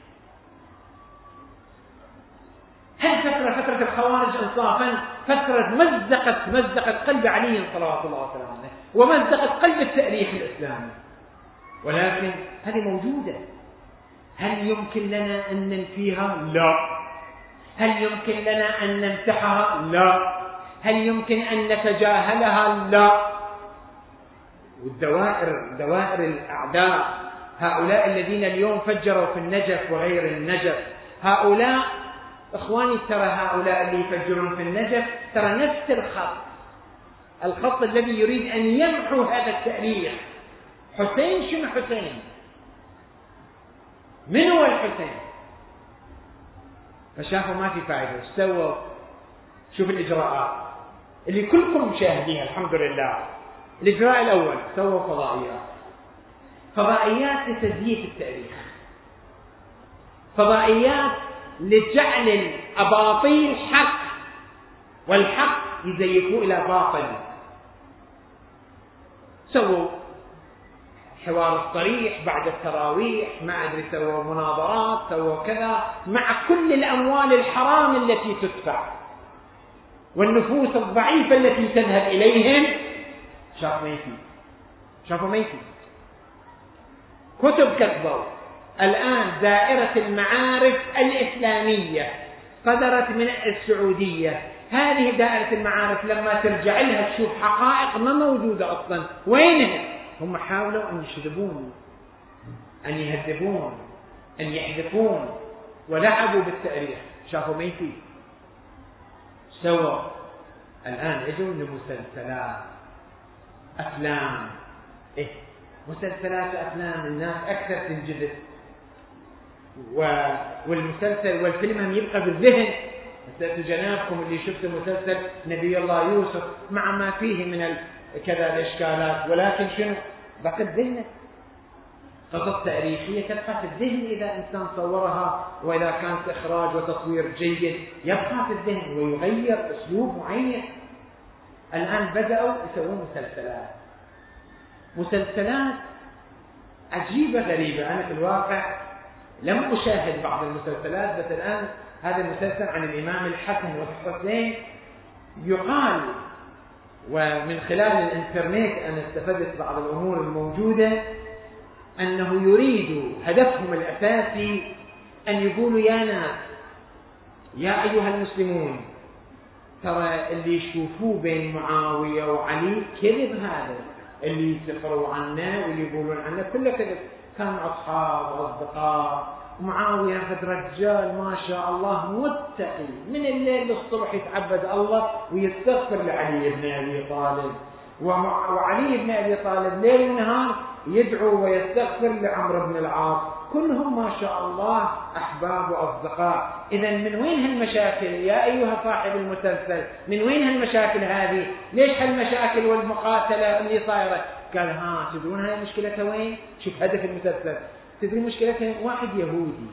هل فترة فترة الخوارج انصافا فترة مزقت مزقت قلب علي صلوات الله وسلامه عليه، ومزقت قلب التاريخ الإسلامي، ولكن هذه موجودة. هل يمكن لنا أن ننفيها؟ لا. هل يمكن لنا أن نمسحها؟ لا. هل يمكن أن نتجاهلها؟ لا. والدوائر دوائر الأعداء، هؤلاء الذين اليوم فجروا في النجف وغير النجف، هؤلاء إخواني ترى هؤلاء اللي يفجرون في النجف ترى نفس الخط الخط الذي يريد أن يمحو هذا التاريخ. حسين شنو حسين؟ من هو الحسين؟ فشافوا ما في فائدة، سووا شوف الإجراءات اللي كلكم مشاهدينها الحمد لله. الإجراء الأول سووا فضائيات، فضائيات لتزييف التاريخ، فضائيات لجعل الأباطيل حق والحق يزيفوه إلى باطل. سووا حوار الصريح بعد التراويح، ما أدري سووا مناظرات، سووا كذا، مع كل الأموال الحرام التي تدفع والنفوس الضعيفة التي تذهب إليهم. شاف ما يفيد، شافوا ميتي. كتب كتبوا. الآن دائرة المعارف الإسلامية صدرت من السعودية. هذه دائرة المعارف لما ترجع لها تشوف حقائق ما موجودة أصلا. وينها؟ هم حاولوا أن يشذبون، أن يهذبون، أن يحذفون، ولعبوا بالتاريخ. شافوا ميتي. سووا الآن اجوا لمسلسلات، أفلام. إيه مسلسلات أفلام الناس أكثر تنجذب، والمسلسل والفيلم يبقى بالذهن. مسلسل جنابكم اللي شفت مسلسل نبي الله يوسف مع ما فيه من كذا الإشكالات، ولكن شنو بقى الذهن. قصص تاريخية تبقى في الذهن إذا إنسان صورها، وإذا كانت إخراج وتصوير جيد يبقى في الذهن ويغير أسلوب معين. الآن بدأوا يسوون مسلسلات، مسلسلات عجيبة غريبة. أنا في الواقع لم أشاهد بعض المسلسلات، بس الآن هذا المسلسل عن الإمام الحسن والحسين يقال، ومن خلال الإنترنت أنا استفدت بعض الأمور الموجودة، أنه يريد هدفهم الأساسي أن يقولوا يا ناس، يا أيها المسلمون، ترى اللي يشوفوه بين معاوية وعلي كذب. هذا اللي يسفروا عنه واللي يقولون عنه كله كذب. كان أصحاب وأصدقاء، ومعاوية هذا رجال ما شاء الله متقي من الليل للصبح يتعبد الله ويستغفر لعلي بن أبي طالب، وعلي بن أبي طالب ليل ونهار يدعو ويستغفر لعمرو بن العاص. كلهم ما شاء الله أحباب وأصدقاء. إذا من وين هالمشاكل يا أيها صاحب المسلسل؟ من وين هالمشاكل هذه؟ ليش هالمشاكل والمقاتلة اللي صايرة؟ قال ها تدرون هاي مشكلتها وين؟ شوف هدف المسلسل. تدري مشكلتها؟ واحد يهودي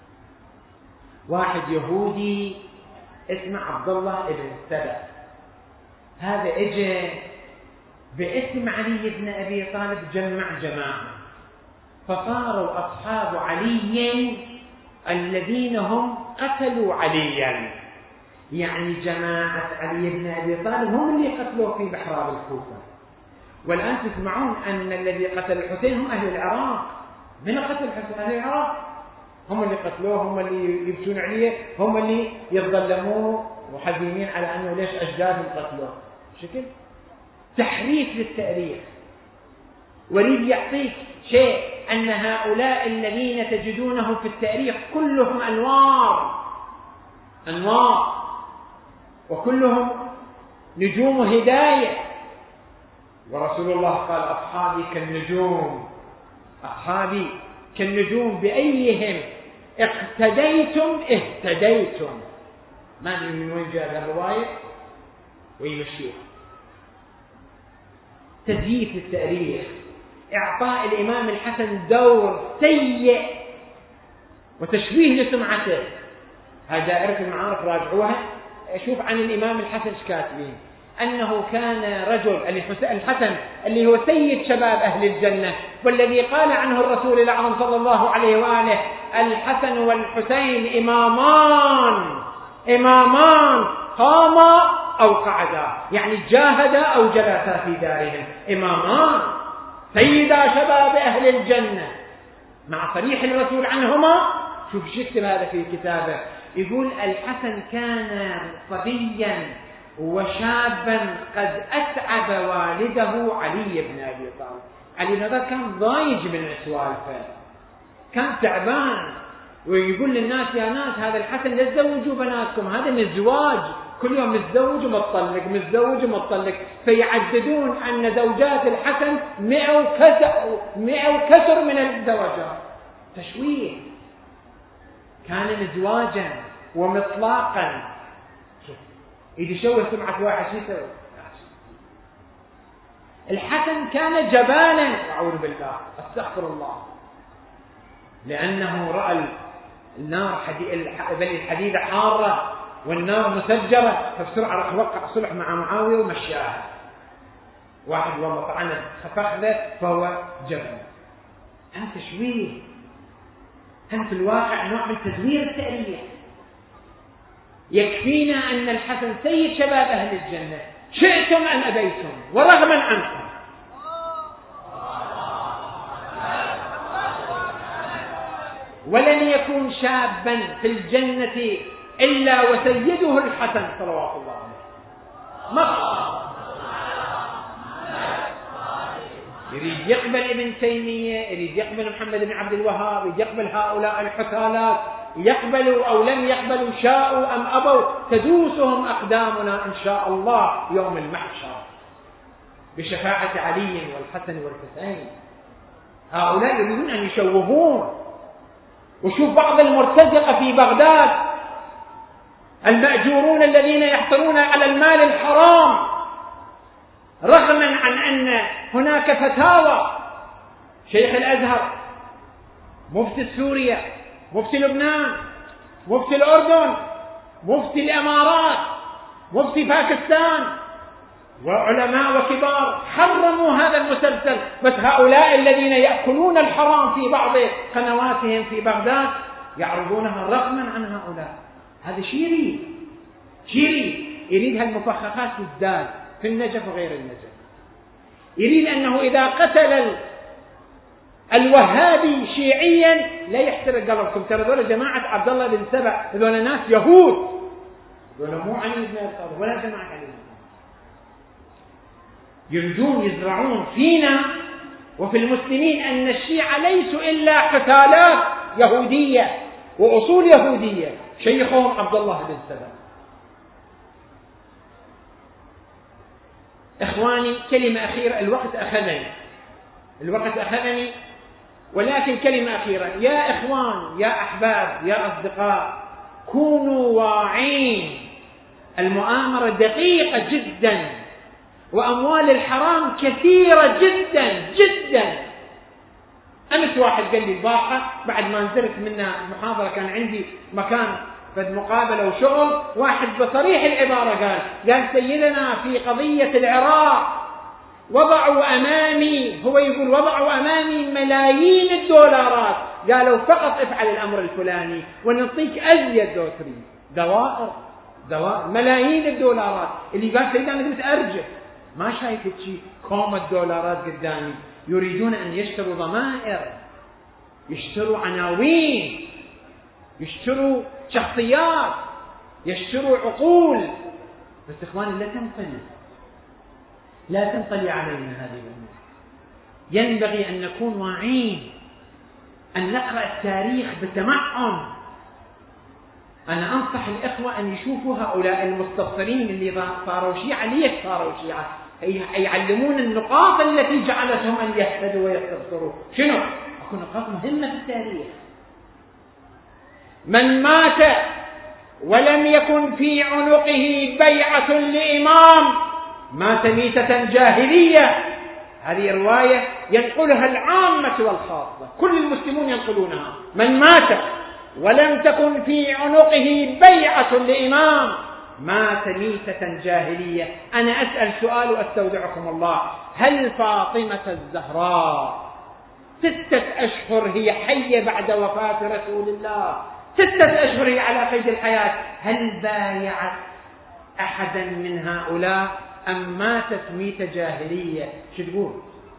واحد يهودي اسمه عبد الله ابن السبع. هذا اجى باسم علي بن أبي طالب جمع جماعة، فصاروا أصحاب علي الذين هم قتلوا عليا. يعني جماعة علي بن أبي طالب هم اللي قتلوه في بحراب الكوفة. والآن تسمعون أن الذي قتل الحسين هم أهل العراق. من قتل الحسين؟ أهل العراق. هم اللي قتلوه، هم اللي يبكون عليه، هم اللي يتظلموه وحزينين على أنه ليش أجدادهم قتلوه. شكل تحريف للتاريخ. وريد يعطيك شيء أن هؤلاء الذين تجدونهم في التاريخ كلهم أنوار أنوار وكلهم نجوم هداية. ورسول الله قال أصحابي كالنجوم، أصحابي كالنجوم بأيهم اقتديتم اهتديتم. ما أدري من وين جاء الرواية ويمشيها. تزييف التاريخ، إعطاء الإمام الحسن دور سيء وتشويه لسمعته. هذا دائرة المعارف راجعوها. شوف عن الإمام الحسن ايش كاتبين، أنه كان رجل الحسن اللي هو سيد شباب أهل الجنة، والذي قال عنه الرسول الأعظم صلى الله عليه وآله الحسن والحسين إمامان إمامان قاما أو قعدا، يعني جاهدا أو جلسا في دارهم. إمامان سيدا شباب أهل الجنة مع صريح الرسول عنهما. شوف شكل هذا في كتابه، يقول الحسن كان صبيا وشابا قد أتعب والده علي بن أبي طالب. علي هذا كان ضايج من سوالفه، كان تعبان، ويقول للناس يا ناس هذا الحسن لا تزوجوا بناتكم، هذا من الزواج، كل يوم متزوج ومطلق متزوج ومطلق. فيعددون أن زوجات الحسن مئة وكسر مئة وكسر من الزواجات. تشويه. كان مزواجا ومطلاقا. إذا شوه سمعة واحد شيء سوى. الحسن كان جبانا، أعوذ بالله استغفر الله، لأنه رأى النار الحديدة حارة والنار مسجرة، فبسرعة راح وقع صلح مع معاوية ومشاها. واحد والله طعنه فخذه فهو جبل. هذا تشويه. هذا في الواقع نوع من تدمير التاريخ. يكفينا أن الحسن سيد شباب أهل الجنة، شئتم أم أبيتم ورغما عنكم. ولن يكون شابا في الجنة إلا وسيده الحسن صلوات الله عليه. مصر يريد يقبل ابن تيمية، يريد يقبل محمد بن عبد الوهاب، يريد يقبل هؤلاء الحثالات، يقبلوا أو لم يقبلوا، شاءوا أم أبوا، تدوسهم أقدامنا إن شاء الله يوم المحشر بشفاعة علي والحسن والحسين. هؤلاء يريدون أن يشوهون. وشوف بعض المرتزقة في بغداد المأجورون الذين يحصلون على المال الحرام، رغما عن أن هناك فتاوى شيخ الأزهر، مفتي سوريا، مفتي لبنان، مفتي الأردن، مفتي الإمارات، مفتي باكستان، وعلماء وكبار حرموا هذا المسلسل، بس هؤلاء الذين يأكلون الحرام في بعض قنواتهم في بغداد يعرضونها رغما عن هؤلاء. هذا شي يريد شي يريد يريد هالمفخخات تزداد في النجف وغير النجف. يريد أنه إذا قتل الوهابي شيعيا لا يحترق قلبكم، ترى ذولا جماعة عبد الله بن سبع، ذولا ناس يهود، ذولا مو علي بن أبي طالب ولا جماعة علي بن أبي طالب. يريدون يزرعون فينا وفي المسلمين أن الشيعة ليسوا إلا قتالات يهودية وأصول يهودية، شيخهم عبد الله بن سبع. إخواني كلمة أخيرة، الوقت أخذني الوقت أخذني ولكن كلمة أخيرة. يا إخوان، يا أحباب، يا أصدقاء، كونوا واعين. المؤامرة دقيقة جدا، وأموال الحرام كثيرة جدا جدا. أمس واحد قال لي البارحة بعد ما نزلت منا محاضرة، كان عندي مكان فد مقابلة وشغل، واحد بصريح العبارة قال قال سيدنا في قضية العراق وضعوا أمامي، هو يقول وضعوا أمامي ملايين الدولارات، قالوا فقط افعل الأمر الفلاني ونعطيك أزيد لو تريد. دوائر دوائر ملايين الدولارات. اللي قال سيدنا أنا قلت أرجع، ما شايف شيء، كومة دولارات قدامي. يريدون أن يشتروا ضمائر، يشتروا عناوين، يشتروا شخصيات، يشتروا عقول. بس إخواني لا تنطلي لا تنطلي علينا هذه الأمور. ينبغي أن نكون واعين، أن نقرأ التاريخ بتمعن. أنا أنصح الإخوة أن يشوفوا هؤلاء المستبصرين اللي صاروا شيعة. ليش صاروا شيعة؟ يعلمون النقاط التي جعلتهم أن يهتدوا ويستبصروا. شنو؟ أكو نقاط مهمة في التاريخ. من مات ولم يكن في عنقه بيعة لإمام مات ميتة جاهلية. هذه رواية ينقلها العامة والخاصة، كل المسلمون ينقلونها. من مات ولم تكن في عنقه بيعة لإمام مات ميتة جاهلية. أنا أسأل سؤال وأستودعكم الله، هل فاطمة الزهراء ستة أشهر هي حية بعد وفاة رسول الله، ستة أشهر هي على قيد الحياة، هل بايعت أحدا من هؤلاء أم ماتت ميتة جاهلية؟ شو تقول؟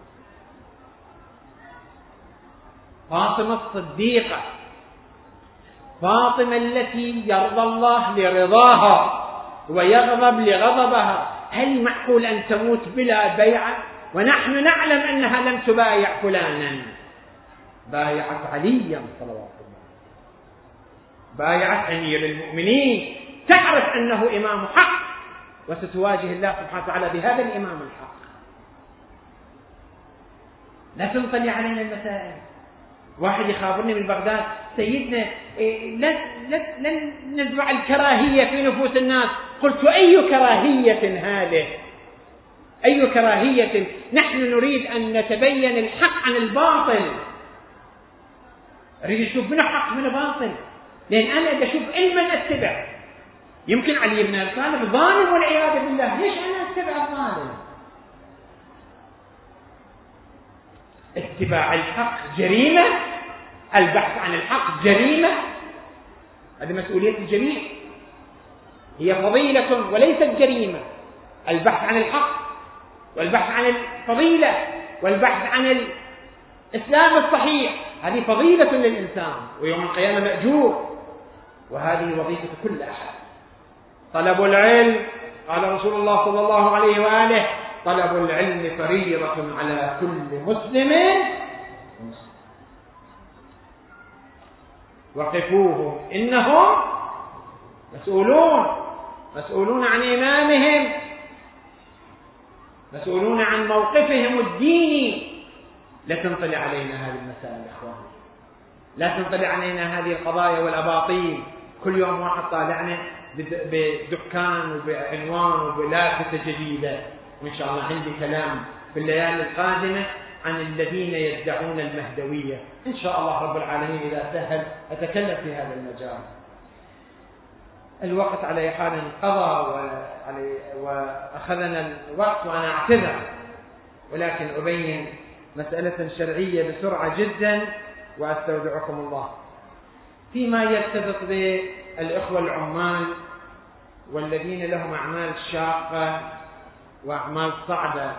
فاطمة الصديقة، فاطمة التي يرضى الله لرضاها ويغضب لغضبها، هل معقول أن تموت بلا بيعة؟ ونحن نعلم أنها لم تبايع فلانا، بايعت عليا صلوات الله، بايعت أمير المؤمنين، تعرف أنه إمام حق وستواجه الله سبحانه وتعالى بهذا الإمام الحق. لا تنطلي علينا المسائل. واحد يخابرني من بغداد، سيدنا لن نزرع الكراهية في نفوس الناس. قلت أي كراهية هذه؟ أي كراهية؟ نحن نريد أن نتبين الحق عن الباطل، أريد أشوف من حق من باطل، لأن أنا إذا أشوف علما أتبع. يمكن علي بن أبي طالب ظالم والعياذ بالله، ليش أنا أتبع الظالم؟ اتباع الحق جريمة، البحث عن الحق جريمة، هذه مسؤولية الجميع، هي فضيلة وليست جريمة. البحث عن الحق والبحث عن الفضيلة والبحث عن إسلام الصحيح، هذه فضيلة للإنسان ويوم القيامة مأجور، وهذه وظيفة كل أحد. طلب العلم، قال رسول الله صلى الله عليه وآله: طلب العلم فريضة على كل مسلم ومسلم، وقفوهم إنهم مسؤولون، مسؤولون عن إمامهم، مسؤولون عن موقفهم الديني. لا تنطلع علينا هذه المسائل يا إخوان، لا تنطلع علينا هذه القضايا والأباطيل. كل يوم واحد طالعنا بدكان وبعنوان وبلافتة جديدة، وإن شاء الله عندي كلام في الليالي القادمة عن الذين يدعون المهدوية، إن شاء الله رب العالمين إذا سهل أتكلم في هذا المجال. الوقت على حال انقضى وأخذنا الوقت وأنا أعتذر، ولكن أبين مسألة شرعية بسرعة جدا وأستودعكم الله. فيما يرتبط بالإخوة العمال والذين لهم أعمال شاقة وأعمال صعبة،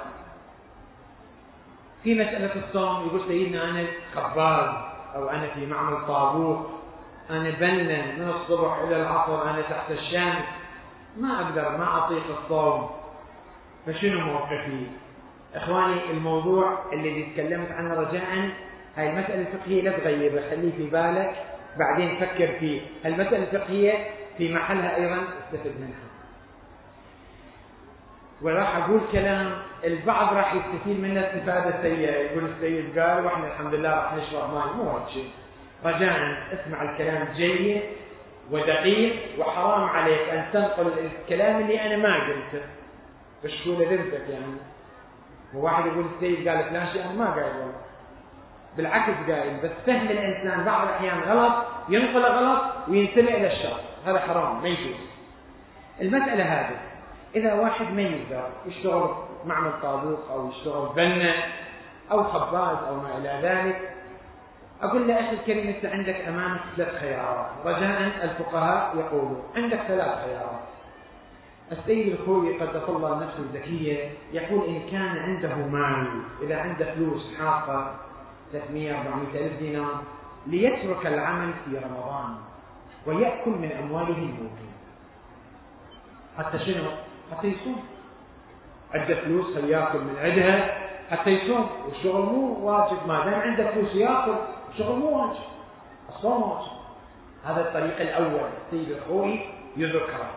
في مسألة الصوم يقول سيدنا أنا خباز أو أنا في معمل طابوق، أنا بنا من الصبح إلى العصر، أنا تحت الشمس، ما أقدر ما أطيق الصوم، فشنو موقفي؟ إخواني الموضوع اللي تكلمت عنه رجاء، هاي المسألة الفقهية لا تغيبها، خليه في بالك بعدين فكر فيه. المسألة الفقهية في محلها أيضا استفد منها. وراح أقول كلام البعض راح يستفيد منه استفادة سيئة، يقول السيد قال وإحنا الحمد لله راح نشرب ماء، مو هذا الشيء. رجاء اسمع الكلام جيد ودقيق، وحرام عليك أن تنقل الكلام اللي أنا ما قلته بشكول ذنبك. يعني وواحد يقول السيد قال فلان شيء، أنا ما قايل والله، بالعكس قايل، بس فهم الإنسان بعض الأحيان غلط، ينقل غلط وينتمي إلى الشر، هذا حرام ما يجوز. المسألة هذه إذا واحد ما يقدر يشتغل معمل طابوق أو يشتغل بنا أو خباز أو ما إلى ذلك، أقول له أخي الكريم أنت عندك أمامك ثلاث خيارات. رجاء الفقهاء يقولوا عندك ثلاث خيارات. السيد الخوي قدس الله نفسه الذكية يقول إن كان عنده مال، إذا عنده فلوس حاقة ثلاثمئة أربعمئة ألف دينار، ليترك العمل في رمضان ويأكل من أمواله الموجودة حتى شنو؟ حتى يصوم. عنده فلوس فليأكل من عندها حتى يصوم، والشغل مو واجب، ما دام عنده فلوس يأكل، الشغل مو واجب، الصوم واجب. هذا الطريق الأول السيد الخوي يذكره.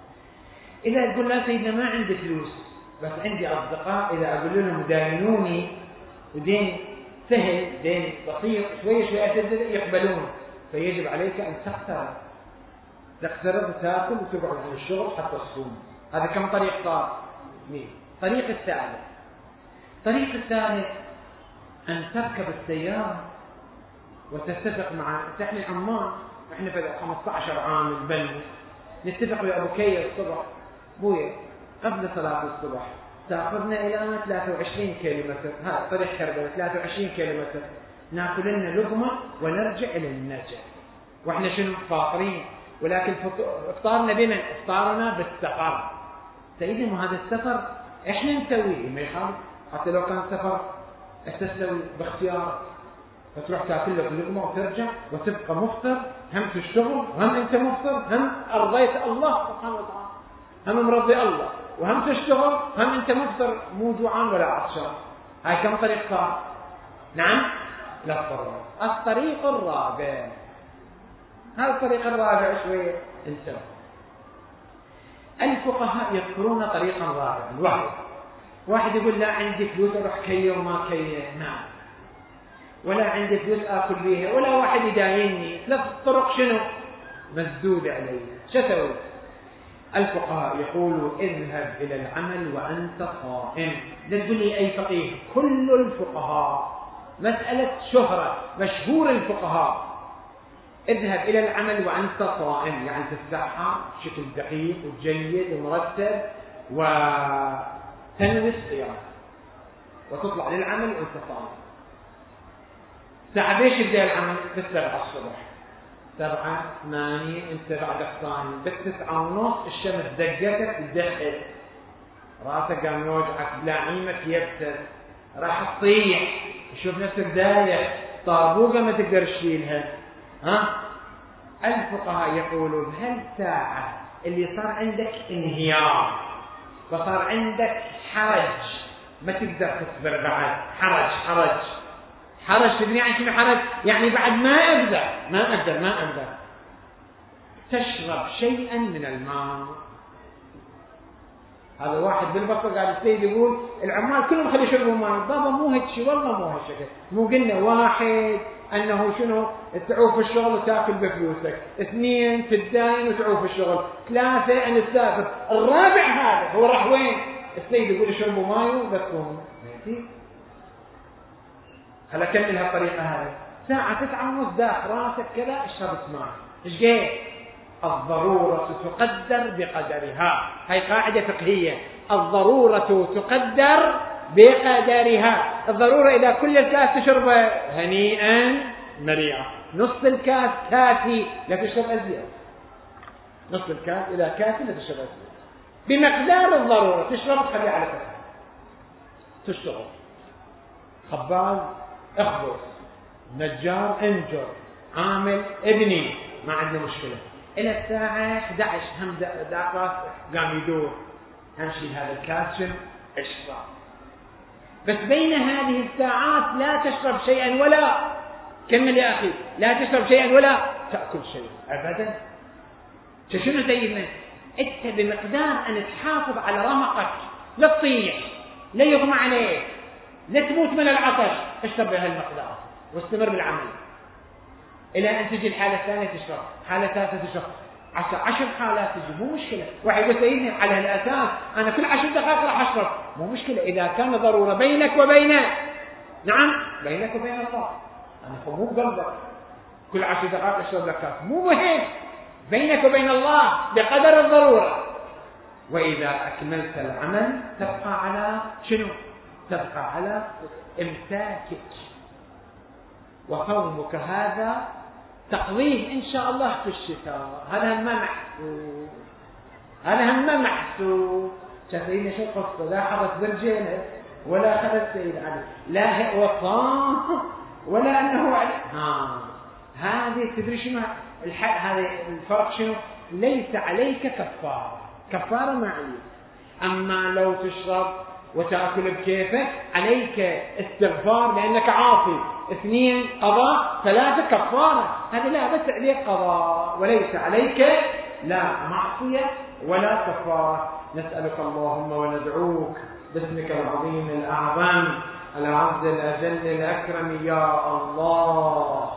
إذا تقول لا سيدنا ما عندي فلوس بس عندي أصدقاء، إذا أقول لهم داينوني ودين سهل دين بسيط شوية شوية يقبلون، فيجب عليك أن تقترض تقترض وتأكل وتقعد عن الشغل حتى الصوم. هذا كم طريق صار؟ اثنين. طريق الثالث طريق الثالث أن تركب السيارة وتتفق مع احنا عمان، احنا في خمسة عشر عام البن، نتفق ويا أبو كي الصبح، بويا قبل صلاة الصبح تأخذنا إلى ثلاثة وعشرين كيلومتر، هذا طريق كربلاء ثلاثة وعشرين كيلومتر، ناكل لنا لقمة ونرجع إلى النجع، وإحنا شنو فاطرين، ولكن افطارنا بمن؟ افطارنا بالسفر. سيدي مو هذا السفر إحنا نسويه ما يخالف، حتى لو كان سفر تسوي باختيار، فتروح تاكل لك لقمة وترجع وتبقى مفطر، هم في الشغل وهم أنت مفطر، هم أرضيت الله سبحانه وتعالى، هم مرضي الله، وهم تشتغل هم أنت مفطر مو جوعان ولا عطشان. هاي كم طريق صار؟ نعم لا الطريق الطريق الرابع. هذا الطريق الرابع شوية انتبه. الفقهاء يذكرون طريقا رابعا، واحد واحد يقول لا عندي فلوس اروح كي وما كي، نعم، ولا عندي فلوس اكل بيها، ولا واحد يدايني، ثلاث طرق شنو مسدود علي، شو اسوي؟ الفقهاء يقولوا اذهب الى العمل وانت صائم. لا تقول لي اي فقيه، كل الفقهاء، مسألة شهرة مشهور الفقهاء، اذهب الى العمل وانت صائم، يعني تتسحر بشكل دقيق وجيد ومرتب وتنوي الصيام وتطلع للعمل وانت صائم. ساعة بيش يبدأ العمل؟ بالسبعة الصبح، سبعة ثمانية انت بعدك صايم، بالتسعة ونص الشمس دقتك دقت راسك قام يوجعك بلاعيمك يبتل، راح تطيح، تشوف نفسك دايخ، طابوقة ما تقدر تشيلها. ها؟ الفقهاء يقولون هالساعة اللي صار عندك انهيار وصار عندك حرج، ما تقدر تصبر بعد، حرج حرج حرج تدري عن شنو حرج؟ يعني بعد ما أقدر ما أقدر ما أقدر تشرب شيئا من الماء. هذا واحد بالبصر قال السيد يقول العمال كلهم خلي يشربوا ماء. بابا مو هيك شيء، والله مو هالشكل. مو قلنا واحد أنه شنو تعوف في الشغل وتأكل بفلوسك، اثنين تداين وتعوف في الشغل، ثلاثة أن تسافر، الرابع هذا هو راح وين؟ السيد يقول يشربوا ماء وبكون هلا كمل هالطريقة هذه. ساعة تسعة ونص داخل راسك كذا اشربت ماء. ايش قال؟ الضرورة تقدر بقدرها. هاي قاعدة فقهية، الضرورة تقدر بقدرها. الضرورة إذا كل الكاس تشربه هنيئا مريئا، نص الكاس كافي لا تشرب أزيد، نص الكاس إذا كافي لا تشرب أزيد بمقدار الضرورة. تشرب تخلي على كذا، تشتغل خباز اخبز، نجار انجر، عامل ابني، ما عندنا مشكلة. إلى الساعة إحدى عشر هم دقائق قام يدور، أمشي هذا الكاسم اشرب. بس بين هذه الساعات لا تشرب شيئا ولا كمل يا أخي، لا تشرب شيئا ولا تأكل شيئا أبدا. شنو سيدنا؟ أنت بمقدار أن تحافظ على رمقك، لا تطيح، لا يغمى عليك، لا تموت من العطش، اشرب بهالمقدار واستمر بالعمل إلى أن تجي الحالة الثانية تشرب، حالة ثالثة تشرب، عشر, عشر حالات تجي، مو مشكلة. واحد يقول سيدنا على هالأساس أنا كل عشر دقائق راح أشرب، مو مشكلة إذا كان ضرورة بينك وبينه، نعم بينك وبين الله، أنا مو بقلبك كل عشر دقائق أشرب لك كاس، مو مهم، بينك وبين الله بقدر الضرورة. وإذا أكملت العمل تبقى على شنو؟ تبقى على إمساكك، وصومك هذا تقضيه إن شاء الله في الشتاء. هذا هم محسوب، هذا هم محسوب. شايفين شو القصة؟ لا حرس برجيله ولا خلت سيد علي، لا وصام ولا أنه علي. ها هذه تدري شنو الحق؟ هذا الفرق شنو؟ ليس عليك كفارة، كفارة ما عليك. أما لو تشرب وتأكل بكيفك عليك استغفار لأنك عاصي، اثنين قضاء، ثلاثة كفارة. هذا لا بس عليك قضاء وليس عليك لا معصية ولا كفارة. نسألك اللهم وندعوك باسمك العظيم الأعظم الأعز الأجل الأكرم يا الله.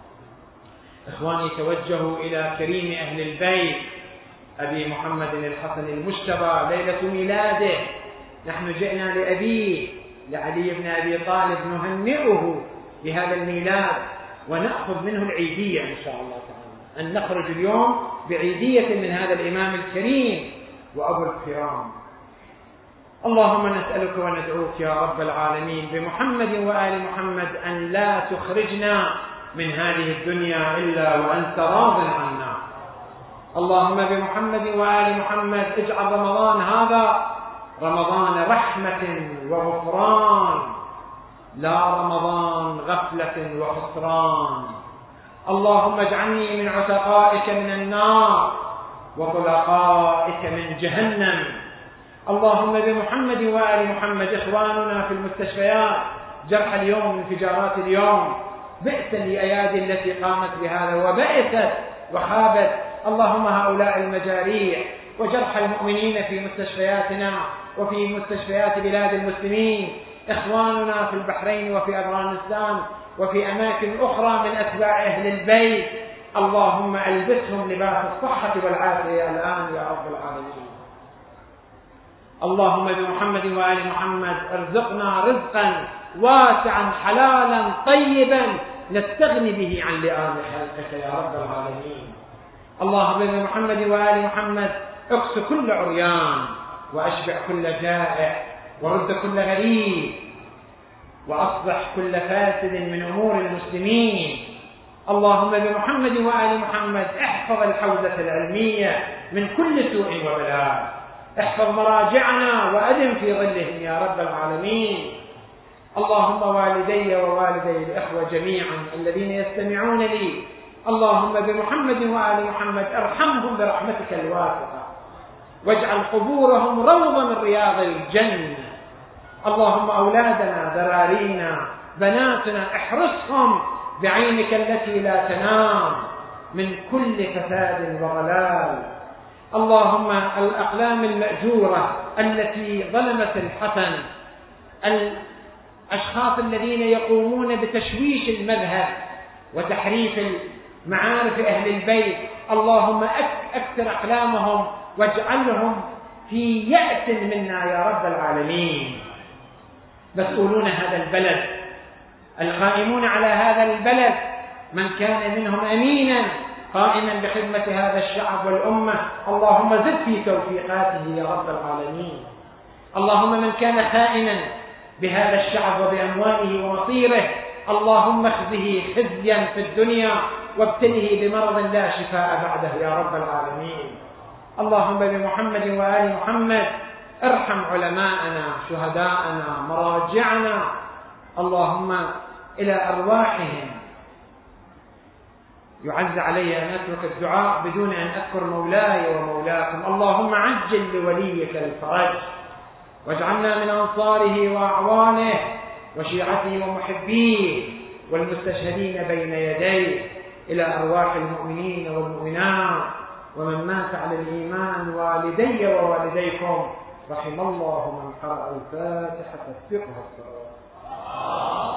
إخواني توجهوا إلى كريم أهل البيت أبي محمد الحسن المجتبى ليلة ميلاده. نحن جئنا لأبيه لعلي بن أبي طالب نهنئه بهذا الميلاد ونأخذ منه العيدية إن شاء الله تعالى، أن نخرج اليوم بعيدية من هذا الإمام الكريم وأبو الكرام. اللهم نسألك وندعوك يا رب العالمين بمحمد وآل محمد أن لا تخرجنا من هذه الدنيا إلا وأنت راض عنا. اللهم بمحمد وآل محمد اجعل رمضان هذا رمضان رحمة وغفران، لا رمضان غفلة وخسران. اللهم اجعلني من عتقائك من النار وطلقائك من جهنم. اللهم بمحمد وآل محمد إخواننا في المستشفيات جرح اليوم من انفجارات اليوم، بئس الأيادي التي قامت بهذا وبئست وخابت. اللهم هؤلاء المجاريح وجرح المؤمنين في مستشفياتنا وفي مستشفيات بلاد المسلمين، إخواننا في البحرين وفي أفغانستان وفي أماكن أخرى من أتباع أهل البيت، اللهم ألبسهم لباس الصحة والعافية الآن يا رب العالمين. اللهم بمحمد وآل محمد ارزقنا رزقا واسعا حلالا طيبا نستغني به عن لئام خلقك يا رب العالمين. اللهم بمحمد وآل محمد اقص كل عريان وأشبع كل جائع ورد كل غريب وأصلح كل فاسد من أمور المسلمين. اللهم بمحمد وآل محمد احفظ الحوزة العلمية من كل سوء وبلاء، احفظ مراجعنا وأدم في ظلهم يا رب العالمين. اللهم والدي ووالدي الإخوة جميعا الذين يستمعون لي، اللهم بمحمد وآل محمد ارحمهم برحمتك الواسعة، واجعل قبورهم روضة من رياض الجنة. اللهم أولادنا ذرارينا بناتنا احرسهم بعينك التي لا تنام من كل فساد وضلال. اللهم الأقلام المأجورة التي ظلمت الحسن، الأشخاص الذين يقومون بتشويش المذهب وتحريف معارف أهل البيت، اللهم أكثر أقلامهم واجعلهم في يأس منا يا رب العالمين. مسؤولون هذا البلد، القائمون على هذا البلد، من كان منهم أمينا قائما بخدمة هذا الشعب والأمة، اللهم زد في توفيقاته يا رب العالمين. اللهم من كان خائنا بهذا الشعب وبأمواله ومصيره، اللهم اخزه خزيا في الدنيا وابتله بمرض لا شفاء بعده يا رب العالمين. اللهم بمحمد وآل محمد ارحم علماءنا شهداءنا مراجعنا، اللهم إلى أرواحهم. يعز علي أن أترك الدعاء بدون أن أذكر مولاي ومولاكم. اللهم عجل لوليك الفرج، واجعلنا من أنصاره وأعوانه وشيعته ومحبيه والمستشهدين بين يديه. إلى أرواح المؤمنين والمؤمنات ومن مات على الإيمان، والدي ووالديكم، رحم الله من قرأ الفاتحة فاستقها الصلاة.